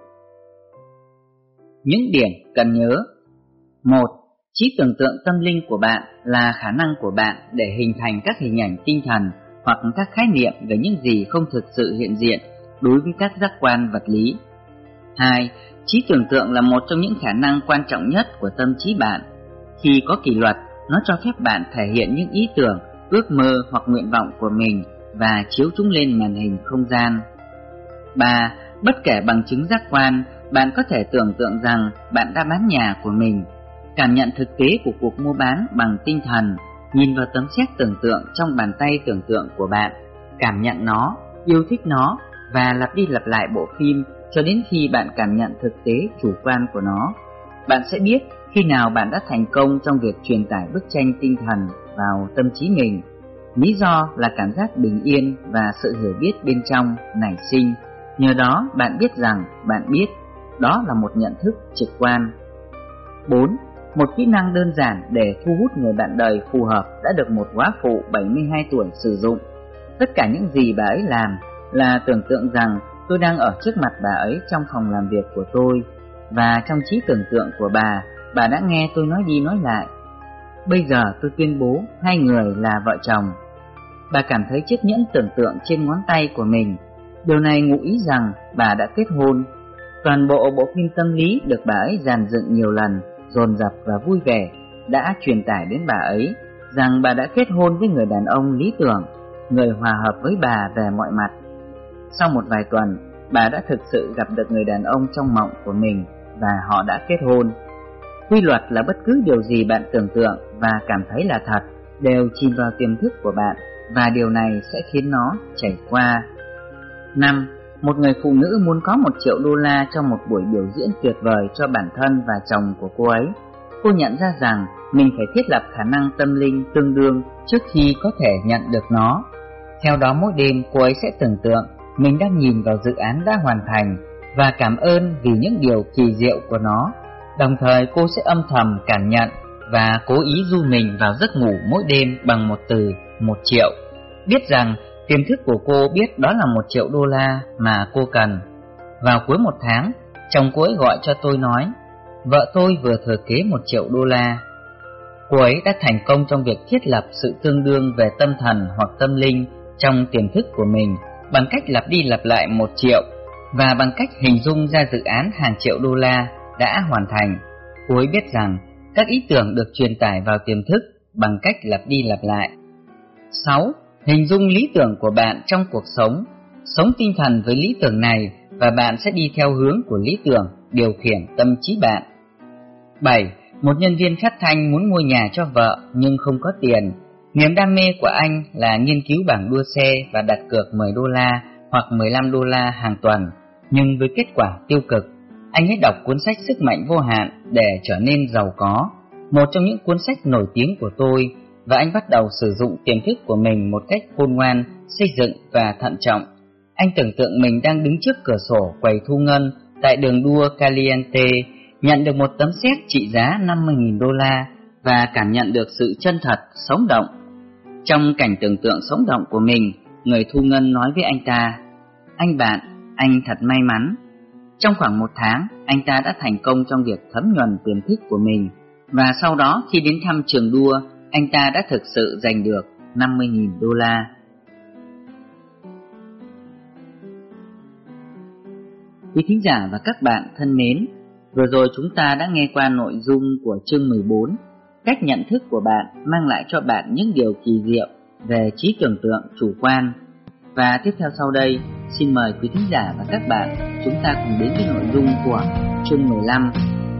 [SPEAKER 1] Những điểm cần nhớ. 1. Trí tưởng tượng tâm linh của bạn là khả năng của bạn để hình thành các hình ảnh tinh thần hoặc các khái niệm về những gì không thực sự hiện diện đối với các giác quan vật lý. 2. Trí tưởng tượng là một trong những khả năng quan trọng nhất của tâm trí bạn. Khi có kỷ luật, nó cho phép bạn thể hiện những ý tưởng, ước mơ hoặc nguyện vọng của mình và chiếu chúng lên màn hình không gian. 3. Bất kể bằng chứng giác quan, bạn có thể tưởng tượng rằng bạn đã bán nhà của mình. Cảm nhận thực tế của cuộc mua bán bằng tinh thần, nhìn vào tấm séc tưởng tượng trong bàn tay tưởng tượng của bạn, cảm nhận nó, yêu thích nó và lặp đi lặp lại bộ phim cho đến khi bạn cảm nhận thực tế chủ quan của nó. Bạn sẽ biết khi nào bạn đã thành công trong việc truyền tải bức tranh tinh thần vào tâm trí mình. Lý do là cảm giác bình yên và sự hiểu biết bên trong nảy sinh. Nhờ đó bạn biết rằng bạn biết. Đó là một nhận thức trực quan. 4. Một kỹ năng đơn giản để thu hút người bạn đời phù hợp đã được một góa phụ 72 tuổi sử dụng. Tất cả những gì bà ấy làm là tưởng tượng rằng tôi đang ở trước mặt bà ấy trong phòng làm việc của tôi. Và trong trí tưởng tượng của bà đã nghe tôi nói đi nói lại. Bây giờ tôi tuyên bố hai người là vợ chồng. Bà cảm thấy chiếc nhẫn tưởng tượng trên ngón tay của mình. Điều này ngụ ý rằng bà đã kết hôn. Toàn bộ bộ phim tâm lý được bà ấy dàn dựng nhiều lần, dồn dập và vui vẻ, đã truyền tải đến bà ấy rằng bà đã kết hôn với người đàn ông lý tưởng, người hòa hợp với bà về mọi mặt. Sau một vài tuần, bà đã thực sự gặp được người đàn ông trong mộng của mình và họ đã kết hôn. Quy luật là bất cứ điều gì bạn tưởng tượng và cảm thấy là thật đều chìm vào tiềm thức của bạn, và điều này sẽ khiến nó chảy qua. 5. Một người phụ nữ muốn có 1 triệu đô la cho một buổi biểu diễn tuyệt vời cho bản thân và chồng của cô ấy. Cô nhận ra rằng mình phải thiết lập khả năng tâm linh tương đương trước khi có thể nhận được nó. Theo đó mỗi đêm cô ấy sẽ tưởng tượng mình đang nhìn vào dự án đã hoàn thành và cảm ơn vì những điều kỳ diệu của nó. Đồng thời cô sẽ âm thầm cảm nhận và cố ý du mình vào giấc ngủ mỗi đêm bằng một từ 1 triệu. Biết rằng tiềm thức của cô biết đó là 1 triệu đô la mà cô cần. Vào cuối một tháng, chồng cô ấy gọi cho tôi nói, vợ tôi vừa thừa kế 1 triệu đô la. Cô ấy đã thành công trong việc thiết lập sự tương đương về tâm thần hoặc tâm linh trong tiềm thức của mình bằng cách lặp đi lặp lại 1 triệu và bằng cách hình dung ra dự án hàng triệu đô la đã hoàn thành. Cô ấy biết rằng Các ý tưởng được truyền tải vào tiềm thức bằng cách lặp đi lặp lại. 6. Hình dung lý tưởng của bạn trong cuộc sống. Sống tinh thần với lý tưởng này và bạn sẽ đi theo hướng của lý tưởng, điều khiển tâm trí bạn. 7. Một nhân viên phát thanh muốn mua nhà cho vợ nhưng không có tiền. Niềm đam mê của anh là nghiên cứu bảng đua xe và đặt cược $10 hoặc $15 hàng tuần, nhưng với kết quả tiêu cực. Anh ấy đọc cuốn sách Sức mạnh vô hạn để trở nên giàu có, một trong những cuốn sách nổi tiếng của tôi, và anh bắt đầu sử dụng tiềm thức của mình một cách khôn ngoan, xây dựng và thận trọng. Anh tưởng tượng mình đang đứng trước cửa sổ quầy thu ngân tại đường đua Caliente, nhận được một tấm séc trị giá $50.000 và cảm nhận được sự chân thật, sống động. Trong cảnh tưởng tượng sống động của mình, người thu ngân nói với anh ta: "Anh bạn, anh thật may mắn." Trong khoảng 1 tháng, anh ta đã thành công trong việc thấm nhuần tiềm thức của mình, và sau đó khi đến thăm trường đua, anh ta đã thực sự giành được $50.000. Quý thính giả và các bạn thân mến, vừa rồi chúng ta đã nghe qua nội dung của chương 14, cách nhận thức của bạn mang lại cho bạn những điều kỳ diệu về trí tưởng tượng chủ quan. Và tiếp theo sau đây, xin mời quý thính giả và các bạn chúng ta cùng đến với nội dung của chương 15.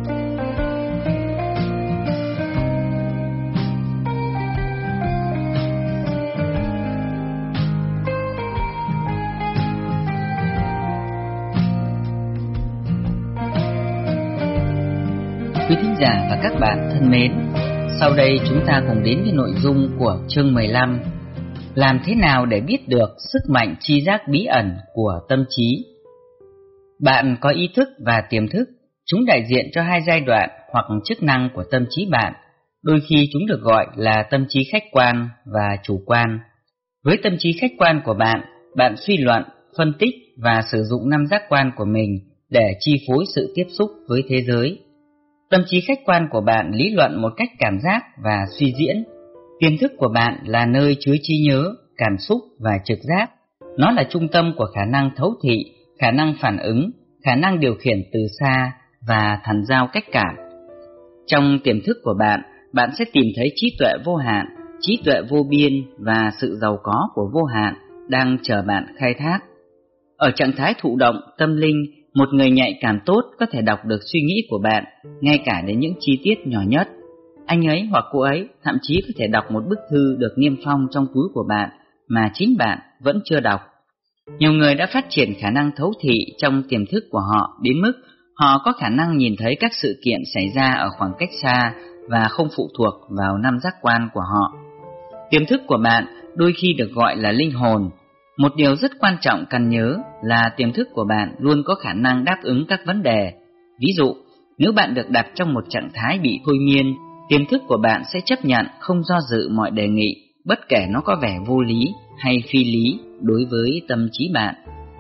[SPEAKER 1] Quý thính giả và các bạn thân mến, sau đây chúng ta cùng đến với nội dung của chương 15. Làm thế nào để biết được sức mạnh tri giác bí ẩn của tâm trí? Bạn có ý thức và tiềm thức, chúng đại diện cho 2 giai đoạn hoặc chức năng của tâm trí bạn. Đôi khi chúng được gọi là tâm trí khách quan và chủ quan. Với tâm trí khách quan của bạn, bạn suy luận, phân tích và sử dụng 5 giác quan của mình để chi phối sự tiếp xúc với thế giới. Tâm trí khách quan của bạn lý luận một cách cảm giác và suy diễn. Tiềm thức của bạn là nơi chứa trí nhớ, cảm xúc và trực giác. Nó là trung tâm của khả năng thấu thị, khả năng phản ứng, khả năng điều khiển từ xa và thần giao cách cảm. Trong tiềm thức của bạn, bạn sẽ tìm thấy trí tuệ vô hạn, trí tuệ vô biên và sự giàu có của vô hạn đang chờ bạn khai thác. Ở trạng thái thụ động, tâm linh, một người nhạy cảm tốt có thể đọc được suy nghĩ của bạn, ngay cả đến những chi tiết nhỏ nhất. Anh ấy hoặc cô ấy thậm chí có thể đọc một bức thư được niêm phong trong túi của bạn mà chính bạn vẫn chưa đọc. Nhiều người đã phát triển khả năng thấu thị trong tiềm thức của họ đến mức họ có khả năng nhìn thấy các sự kiện xảy ra ở khoảng cách xa và không phụ thuộc vào 5 giác quan của họ. Tiềm thức của bạn đôi khi được gọi là linh hồn. Một điều rất quan trọng cần nhớ là tiềm thức của bạn luôn có khả năng đáp ứng các vấn đề. Ví dụ, nếu bạn được đặt trong một trạng thái bị thôi miên, tiềm thức của bạn sẽ chấp nhận không do dự mọi đề nghị, bất kể nó có vẻ vô lý hay phi lý đối với tâm trí bạn.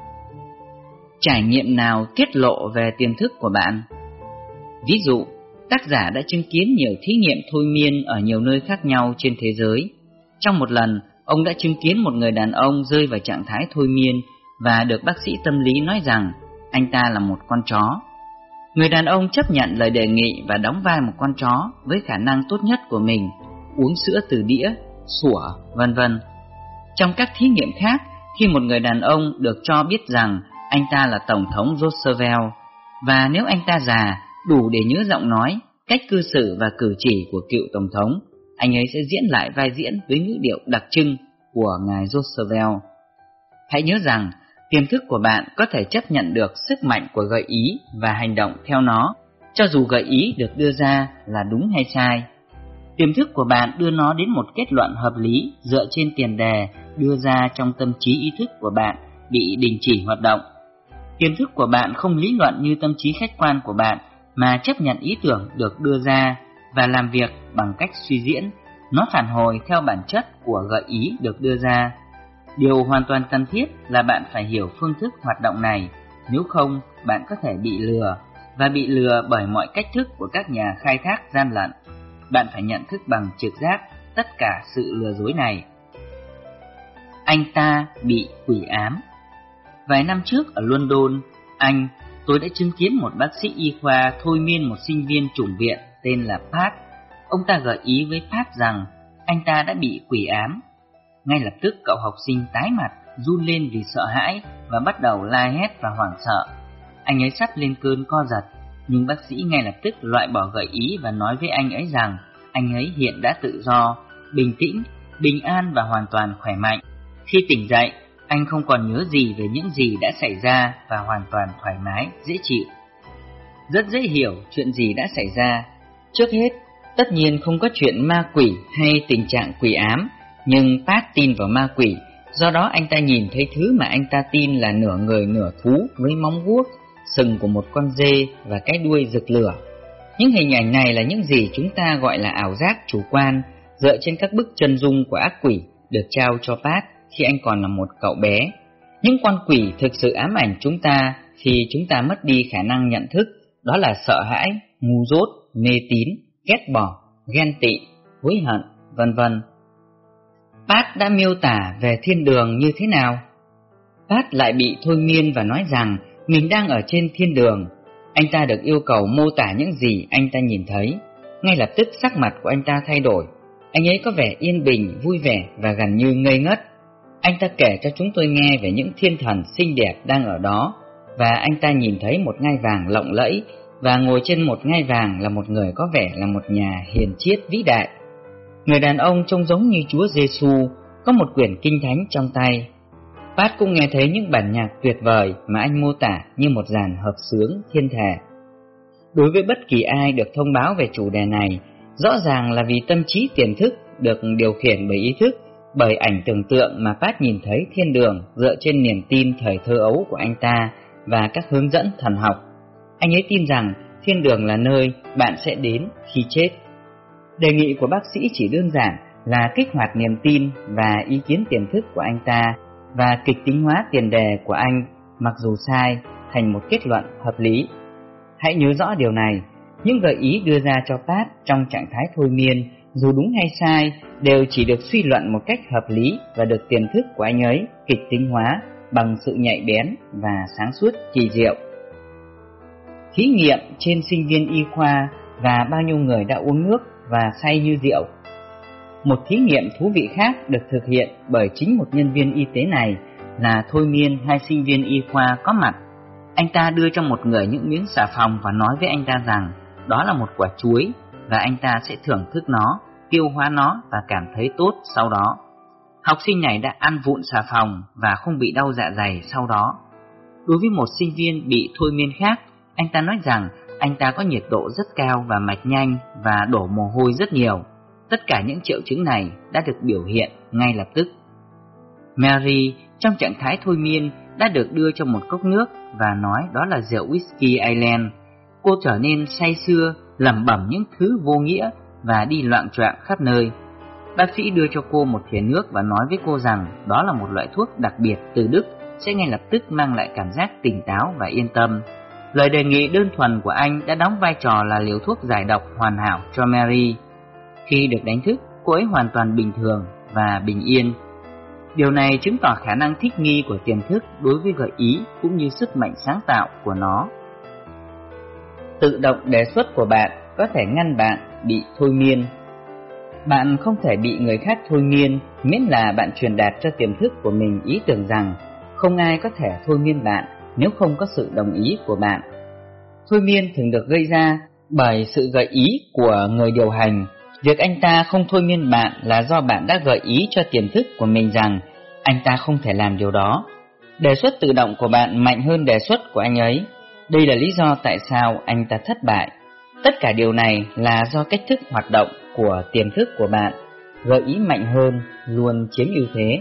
[SPEAKER 1] Trải nghiệm nào tiết lộ về tiềm thức của bạn? Ví dụ, tác giả đã chứng kiến nhiều thí nghiệm thôi miên ở nhiều nơi khác nhau trên thế giới. Trong một lần, ông đã chứng kiến một người đàn ông rơi vào trạng thái thôi miên và được bác sĩ tâm lý nói rằng anh ta là một con chó. Người đàn ông chấp nhận lời đề nghị và đóng vai một con chó với khả năng tốt nhất của mình, uống sữa từ đĩa, sủa, vân vân. Trong các thí nghiệm khác, khi một người đàn ông được cho biết rằng anh ta là Tổng thống Roosevelt, và nếu anh ta già, đủ để nhớ giọng nói, cách cư xử và cử chỉ của cựu Tổng thống, anh ấy sẽ diễn lại vai diễn với ngữ điệu đặc trưng của ngài Roosevelt. Hãy nhớ rằng, tiềm thức của bạn có thể chấp nhận được sức mạnh của gợi ý và hành động theo nó, cho dù gợi ý được đưa ra là đúng hay sai. Tiềm thức của bạn đưa nó đến một kết luận hợp lý dựa trên tiền đề đưa ra trong tâm trí ý thức của bạn bị đình chỉ hoạt động. Tiềm thức của bạn không lý luận như tâm trí khách quan của bạn, mà chấp nhận ý tưởng được đưa ra và làm việc bằng cách suy diễn. Nó phản hồi theo bản chất của gợi ý được đưa ra. Điều hoàn toàn cần thiết là bạn phải hiểu phương thức hoạt động này, nếu không bạn có thể bị lừa, và bị lừa bởi mọi cách thức của các nhà khai thác gian lận. Bạn phải nhận thức bằng trực giác tất cả sự lừa dối này. Anh ta bị quỷ ám. Vài năm trước ở London, tôi đã chứng kiến một bác sĩ y khoa thôi miên một sinh viên chủng viện tên là Pat Ông ta gợi ý với Pat rằng anh ta đã bị quỷ ám. Ngay lập tức cậu học sinh tái mặt, run lên vì sợ hãi và bắt đầu la hét và hoảng sợ. Anh ấy sắp lên cơn co giật, nhưng bác sĩ ngay lập tức loại bỏ gợi ý và nói với anh ấy rằng anh ấy hiện đã tự do, bình tĩnh, bình an và hoàn toàn khỏe mạnh. Khi tỉnh dậy, anh không còn nhớ gì về những gì đã xảy ra và hoàn toàn thoải mái, dễ chịu. Rất dễ hiểu chuyện gì đã xảy ra. Trước hết, tất nhiên không có chuyện ma quỷ hay tình trạng quỷ ám, nhưng Pat tin vào ma quỷ, do đó anh ta nhìn thấy thứ mà anh ta tin là nửa người nửa thú với móng vuốt, sừng của một con dê và cái đuôi rực lửa. Những hình ảnh này là những gì chúng ta gọi là ảo giác chủ quan, dựa trên các bức chân dung của ác quỷ được trao cho Pat khi anh còn là một cậu bé. Những con quỷ thực sự ám ảnh chúng ta khi chúng ta mất đi khả năng nhận thức, đó là sợ hãi, ngu dốt, mê tín, ghét bỏ, ghen tị, hối hận, vân vân. Pat đã miêu tả về thiên đường như thế nào? Pat lại bị thôi miên và nói rằng mình đang ở trên thiên đường. Anh ta được yêu cầu mô tả những gì anh ta nhìn thấy. Ngay lập tức sắc mặt của anh ta thay đổi. Anh ấy có vẻ yên bình, vui vẻ và gần như ngây ngất. Anh ta kể cho chúng tôi nghe về những thiên thần xinh đẹp đang ở đó, và anh ta nhìn thấy một ngai vàng lộng lẫy, và ngồi trên một ngai vàng là một người có vẻ là một nhà hiền triết vĩ đại. Người đàn ông trông giống như Chúa Giêsu, có một quyển kinh thánh trong tay. Pat cũng nghe thấy những bản nhạc tuyệt vời mà anh mô tả như một dàn hợp xướng thiên thể. Đối với bất kỳ ai được thông báo về chủ đề này, rõ ràng là vì tâm trí tiềm thức được điều khiển bởi ý thức, bởi ảnh tưởng tượng mà Pat nhìn thấy thiên đường dựa trên niềm tin thời thơ ấu của anh ta và các hướng dẫn thần học. Anh ấy tin rằng thiên đường là nơi bạn sẽ đến khi chết. Đề nghị của bác sĩ chỉ đơn giản là kích hoạt niềm tin và ý kiến tiềm thức của anh ta và kịch tính hóa tiền đề của anh, mặc dù sai, thành một kết luận hợp lý. Hãy nhớ rõ điều này, những gợi ý đưa ra cho Pat trong trạng thái thôi miên, dù đúng hay sai, đều chỉ được suy luận một cách hợp lý và được tiềm thức của anh ấy kịch tính hóa bằng sự nhạy bén và sáng suốt kỳ diệu. Thí nghiệm trên sinh viên y khoa và bao nhiêu người đã uống nước và say như rượu. Một thí nghiệm thú vị khác được thực hiện bởi chính một nhân viên y tế này là thôi miên hai sinh viên y khoa có mặt. Anh ta đưa cho một người những miếng xà phòng và nói với anh ta rằng đó là một quả chuối và anh ta sẽ thưởng thức nó, tiêu hóa nó và cảm thấy tốt sau đó. Học sinh này đã ăn vụn xà phòng và không bị đau dạ dày sau đó. Đối với một sinh viên bị thôi miên khác, anh ta nói rằng anh ta có nhiệt độ rất cao và mạch nhanh và đổ mồ hôi rất nhiều. Tất cả những triệu chứng này đã được biểu hiện ngay lập tức. Mary trong trạng thái thôi miên đã được đưa cho một cốc nước và nói đó là rượu Whisky Island. Cô trở nên say sưa, lẩm bẩm những thứ vô nghĩa và đi loạng choạng khắp nơi. Bác sĩ đưa cho cô một thìa nước và nói với cô rằng đó là một loại thuốc đặc biệt từ Đức sẽ ngay lập tức mang lại cảm giác tỉnh táo và yên tâm. Lời đề nghị đơn thuần của anh đã đóng vai trò là liều thuốc giải độc hoàn hảo cho Mary. Khi được đánh thức, cô ấy hoàn toàn bình thường và bình yên. Điều này chứng tỏ khả năng thích nghi của tiềm thức đối với gợi ý cũng như sức mạnh sáng tạo của nó. Tự động đề xuất của bạn có thể ngăn bạn bị thôi miên. Bạn không thể bị người khác thôi miên miễn là bạn truyền đạt cho tiềm thức của mình ý tưởng rằng không ai có thể thôi miên bạn nếu không có sự đồng ý của bạn. Thôi miên thường được gây ra bởi sự gợi ý của người điều hành. Việc anh ta không thôi miên bạn là do bạn đã gợi ý cho tiềm thức của mình rằng anh ta không thể làm điều đó. Đề xuất tự động của bạn mạnh hơn đề xuất của anh ấy. Đây là lý do tại sao anh ta thất bại. Tất cả điều này là do cách thức hoạt động của tiềm thức của bạn. Gợi ý mạnh hơn luôn chiếm ưu thế.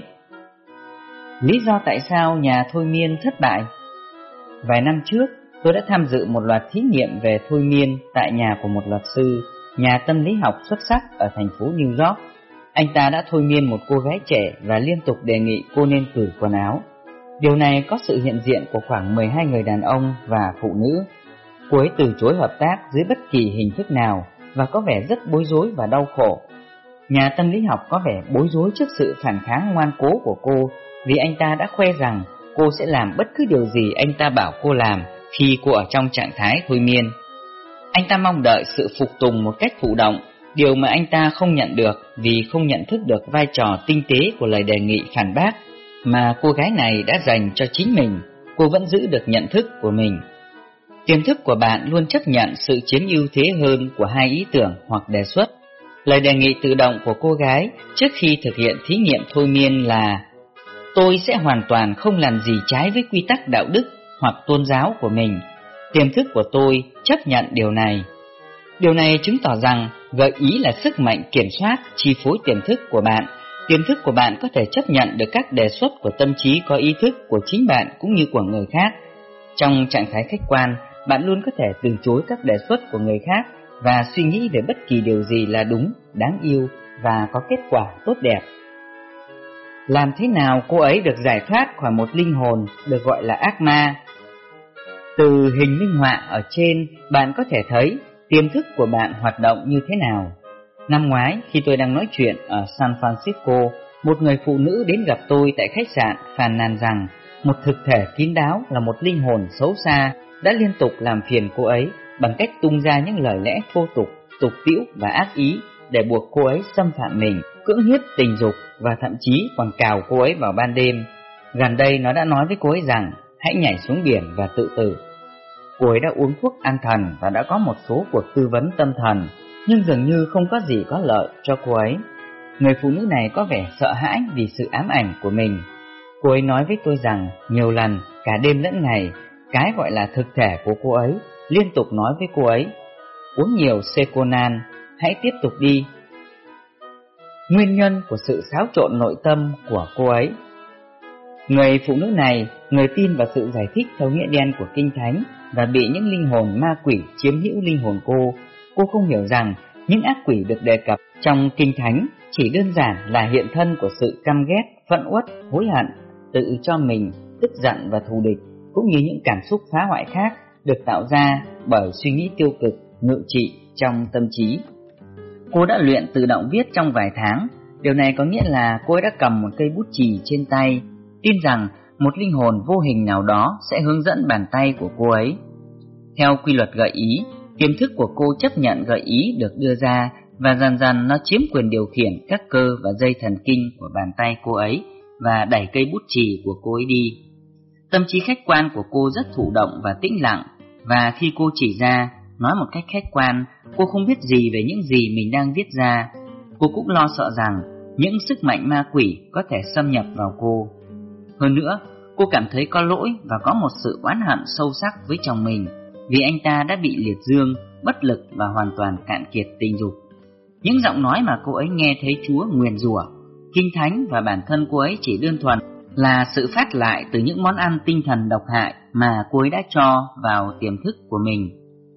[SPEAKER 1] Lý do tại sao nhà thôi miên thất bại? Vài năm trước, tôi đã tham dự một loạt thí nghiệm về thôi miên tại nhà của một luật sư, nhà tâm lý học xuất sắc ở thành phố New York. Anh ta đã thôi miên một cô gái trẻ và liên tục đề nghị cô nên cởi quần áo. Điều này có sự hiện diện của khoảng 12 người đàn ông và phụ nữ. Cô ấy từ chối hợp tác dưới bất kỳ hình thức nào và có vẻ rất bối rối và đau khổ. Nhà tâm lý học có vẻ bối rối trước sự phản kháng ngoan cố của cô vì anh ta đã khoe rằng cô sẽ làm bất cứ điều gì anh ta bảo cô làm khi cô ở trong trạng thái thôi miên. Anh ta mong đợi sự phục tùng một cách thụ động, điều mà anh ta không nhận được vì không nhận thức được vai trò tinh tế của lời đề nghị phản bác mà cô gái này đã dành cho chính mình. Cô vẫn giữ được nhận thức của mình. Tiềm thức của bạn luôn chấp nhận sự chiếm ưu thế hơn của hai ý tưởng hoặc đề xuất. Lời đề nghị tự động của cô gái trước khi thực hiện thí nghiệm thôi miên là: tôi sẽ hoàn toàn không làm gì trái với quy tắc đạo đức hoặc tôn giáo của mình. Tiềm thức của tôi chấp nhận điều này. Điều này chứng tỏ rằng gợi ý là sức mạnh kiểm soát, chi phối tiềm thức của bạn. Tiềm thức của bạn có thể chấp nhận được các đề xuất của tâm trí có ý thức của chính bạn cũng như của người khác. Trong trạng thái khách quan, bạn luôn có thể từ chối các đề xuất của người khác và suy nghĩ về bất kỳ điều gì là đúng, đáng yêu và có kết quả tốt đẹp. Làm thế nào cô ấy được giải thoát khỏi một linh hồn được gọi là ác ma? Từ hình minh họa ở trên, bạn có thể thấy tiềm thức của bạn hoạt động như thế nào. Năm ngoái, khi tôi đang nói chuyện ở San Francisco, một người phụ nữ đến gặp tôi tại khách sạn phàn nàn rằng một thực thể kín đáo là một linh hồn xấu xa đã liên tục làm phiền cô ấy bằng cách tung ra những lời lẽ thô tục, tục tĩu và ác ý để buộc cô ấy xâm phạm mình, cưỡng hiếp tình dục và thậm chí còn cào cô ấy vào ban đêm. Gần đây nó đã nói với cô ấy rằng hãy nhảy xuống biển và tự tử. Cô ấy đã uống thuốc an thần và đã có một số cuộc tư vấn tâm thần, nhưng dường như không có gì có lợi cho cô ấy. Người phụ nữ này có vẻ sợ hãi vì sự ám ảnh của mình. Cô ấy nói với tôi rằng nhiều lần, cả đêm lẫn ngày, cái gọi là thực thể của cô ấy liên tục nói với cô ấy: uống nhiều Seconan, hãy tiếp tục đi. Nguyên nhân của sự xáo trộn nội tâm của cô ấy. Người phụ nữ này, người tin vào sự giải thích theo nghĩa đen của Kinh Thánh và bị những linh hồn ma quỷ chiếm hữu linh hồn cô. Cô không hiểu rằng những ác quỷ được đề cập trong Kinh Thánh chỉ đơn giản là hiện thân của sự căm ghét, phẫn uất, hối hận, tự cho mình, tức giận và thù địch, cũng như những cảm xúc phá hoại khác được tạo ra bởi suy nghĩ tiêu cực, ngự trị trong tâm trí. Cô đã luyện tự động viết trong vài tháng. Điều này có nghĩa là cô ấy đã cầm một cây bút chì trên tay, tin rằng một linh hồn vô hình nào đó sẽ hướng dẫn bàn tay của cô ấy. Theo quy luật gợi ý, tiềm thức của cô chấp nhận gợi ý được đưa ra và dần dần nó chiếm quyền điều khiển các cơ và dây thần kinh của bàn tay cô ấy và đẩy cây bút chì của cô ấy đi. Tâm trí khách quan của cô rất thụ động và tĩnh lặng, và khi cô chỉ ra, nói một cách khách quan, cô không biết gì về những gì mình đang viết ra. Cô cũng lo sợ rằng những sức mạnh ma quỷ có thể xâm nhập vào cô. Hơn nữa, cô cảm thấy có lỗi và có một sự oán hận sâu sắc với chồng mình vì anh ta đã bị liệt dương, bất lực và hoàn toàn cạn kiệt tình dục. Những giọng nói mà cô ấy nghe thấy Chúa nguyền rủa, Kinh Thánh và bản thân cô ấy chỉ đơn thuần là sự phát lại từ những món ăn tinh thần độc hại mà cô ấy đã cho vào tiềm thức của mình.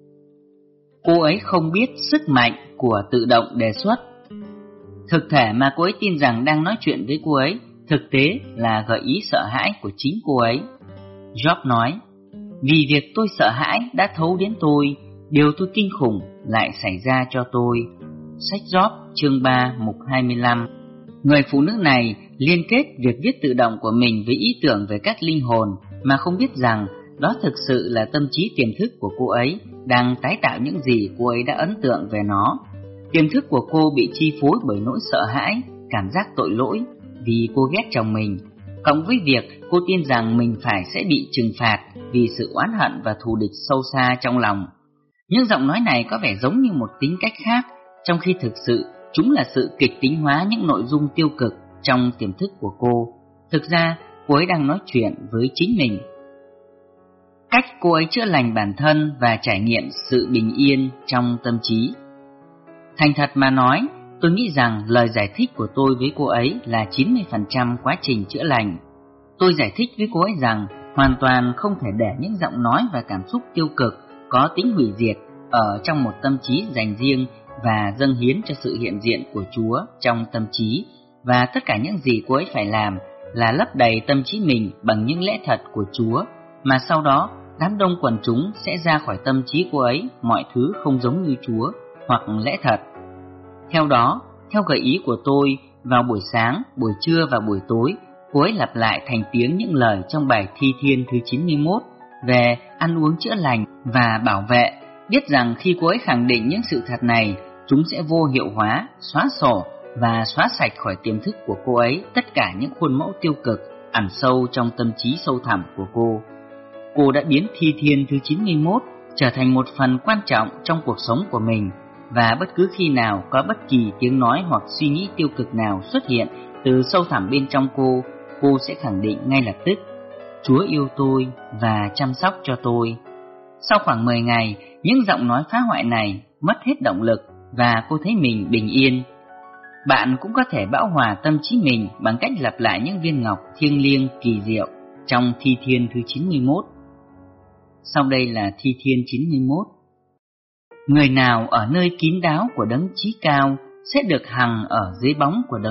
[SPEAKER 1] Cô ấy không biết sức mạnh của tự động đề xuất. Thực thể mà cô ấy tin rằng đang nói chuyện với cô ấy thực tế là gợi ý sợ hãi của chính cô ấy. Job nói: vì việc tôi sợ hãi đã thấu đến tôi, điều tôi kinh khủng lại xảy ra cho tôi. Sách Job chương 3 mục 25. Người phụ nữ này liên kết việc viết tự động của mình với ý tưởng về các linh hồn mà không biết rằng đó thực sự là tâm trí tiềm thức của cô ấy đang tái tạo những gì cô ấy đã ấn tượng về nó. Tiềm thức của cô bị chi phối bởi nỗi sợ hãi, cảm giác tội lỗi vì cô ghét chồng mình, cộng với việc cô tin rằng mình sẽ bị trừng phạt vì sự oán hận và thù địch sâu xa trong lòng. Những giọng nói này có vẻ giống như một tính cách khác, trong khi thực sự chúng là sự kịch tính hóa những nội dung tiêu cực trong tiềm thức của cô. Thực ra, cô ấy đang nói chuyện với chính mình. Cách cô ấy chữa lành bản thân và trải nghiệm sự bình yên trong tâm trí. Thành thật mà nói, tôi nghĩ rằng lời giải thích của tôi với cô ấy là 90% quá trình chữa lành. Tôi giải thích với cô ấy rằng hoàn toàn không thể để những giọng nói và cảm xúc tiêu cực có tính hủy diệt ở trong một tâm trí dành riêng và dâng hiến cho sự hiện diện của Chúa trong tâm trí, và tất cả những gì cô ấy phải làm là lấp đầy tâm trí mình bằng những lẽ thật của Chúa, mà sau đó đám đông quần chúng sẽ ra khỏi tâm trí cô ấy mọi thứ không giống như Chúa hoặc lẽ thật. Theo đó, theo gợi ý của tôi, vào buổi sáng, buổi trưa và buổi tối, cô ấy lặp lại thành tiếng những lời trong bài thi thiên thứ 91 về ăn uống chữa lành và bảo vệ, biết rằng khi cô ấy khẳng định những sự thật này, chúng sẽ vô hiệu hóa, xóa sổ và xóa sạch khỏi tiềm thức của cô ấy tất cả những khuôn mẫu tiêu cực ẩn sâu trong tâm trí sâu thẳm của cô. Cô đã biến thi thiên thứ 91 trở thành một phần quan trọng trong cuộc sống của mình, và bất cứ khi nào có bất kỳ tiếng nói hoặc suy nghĩ tiêu cực nào xuất hiện từ sâu thẳm bên trong cô sẽ khẳng định ngay lập tức: Chúa yêu tôi và chăm sóc cho tôi. Sau khoảng 10 ngày, những giọng nói phá hoại này mất hết động lực và cô thấy mình bình yên. Bạn cũng có thể bão hòa tâm trí mình bằng cách lặp lại những viên ngọc thiêng liêng kỳ diệu trong thi thiên thứ 91. Sau đây là thi thiên 91. Người nào ở nơi kín đáo của đấng chí cao sẽ được hằng ở dưới bóng của đấng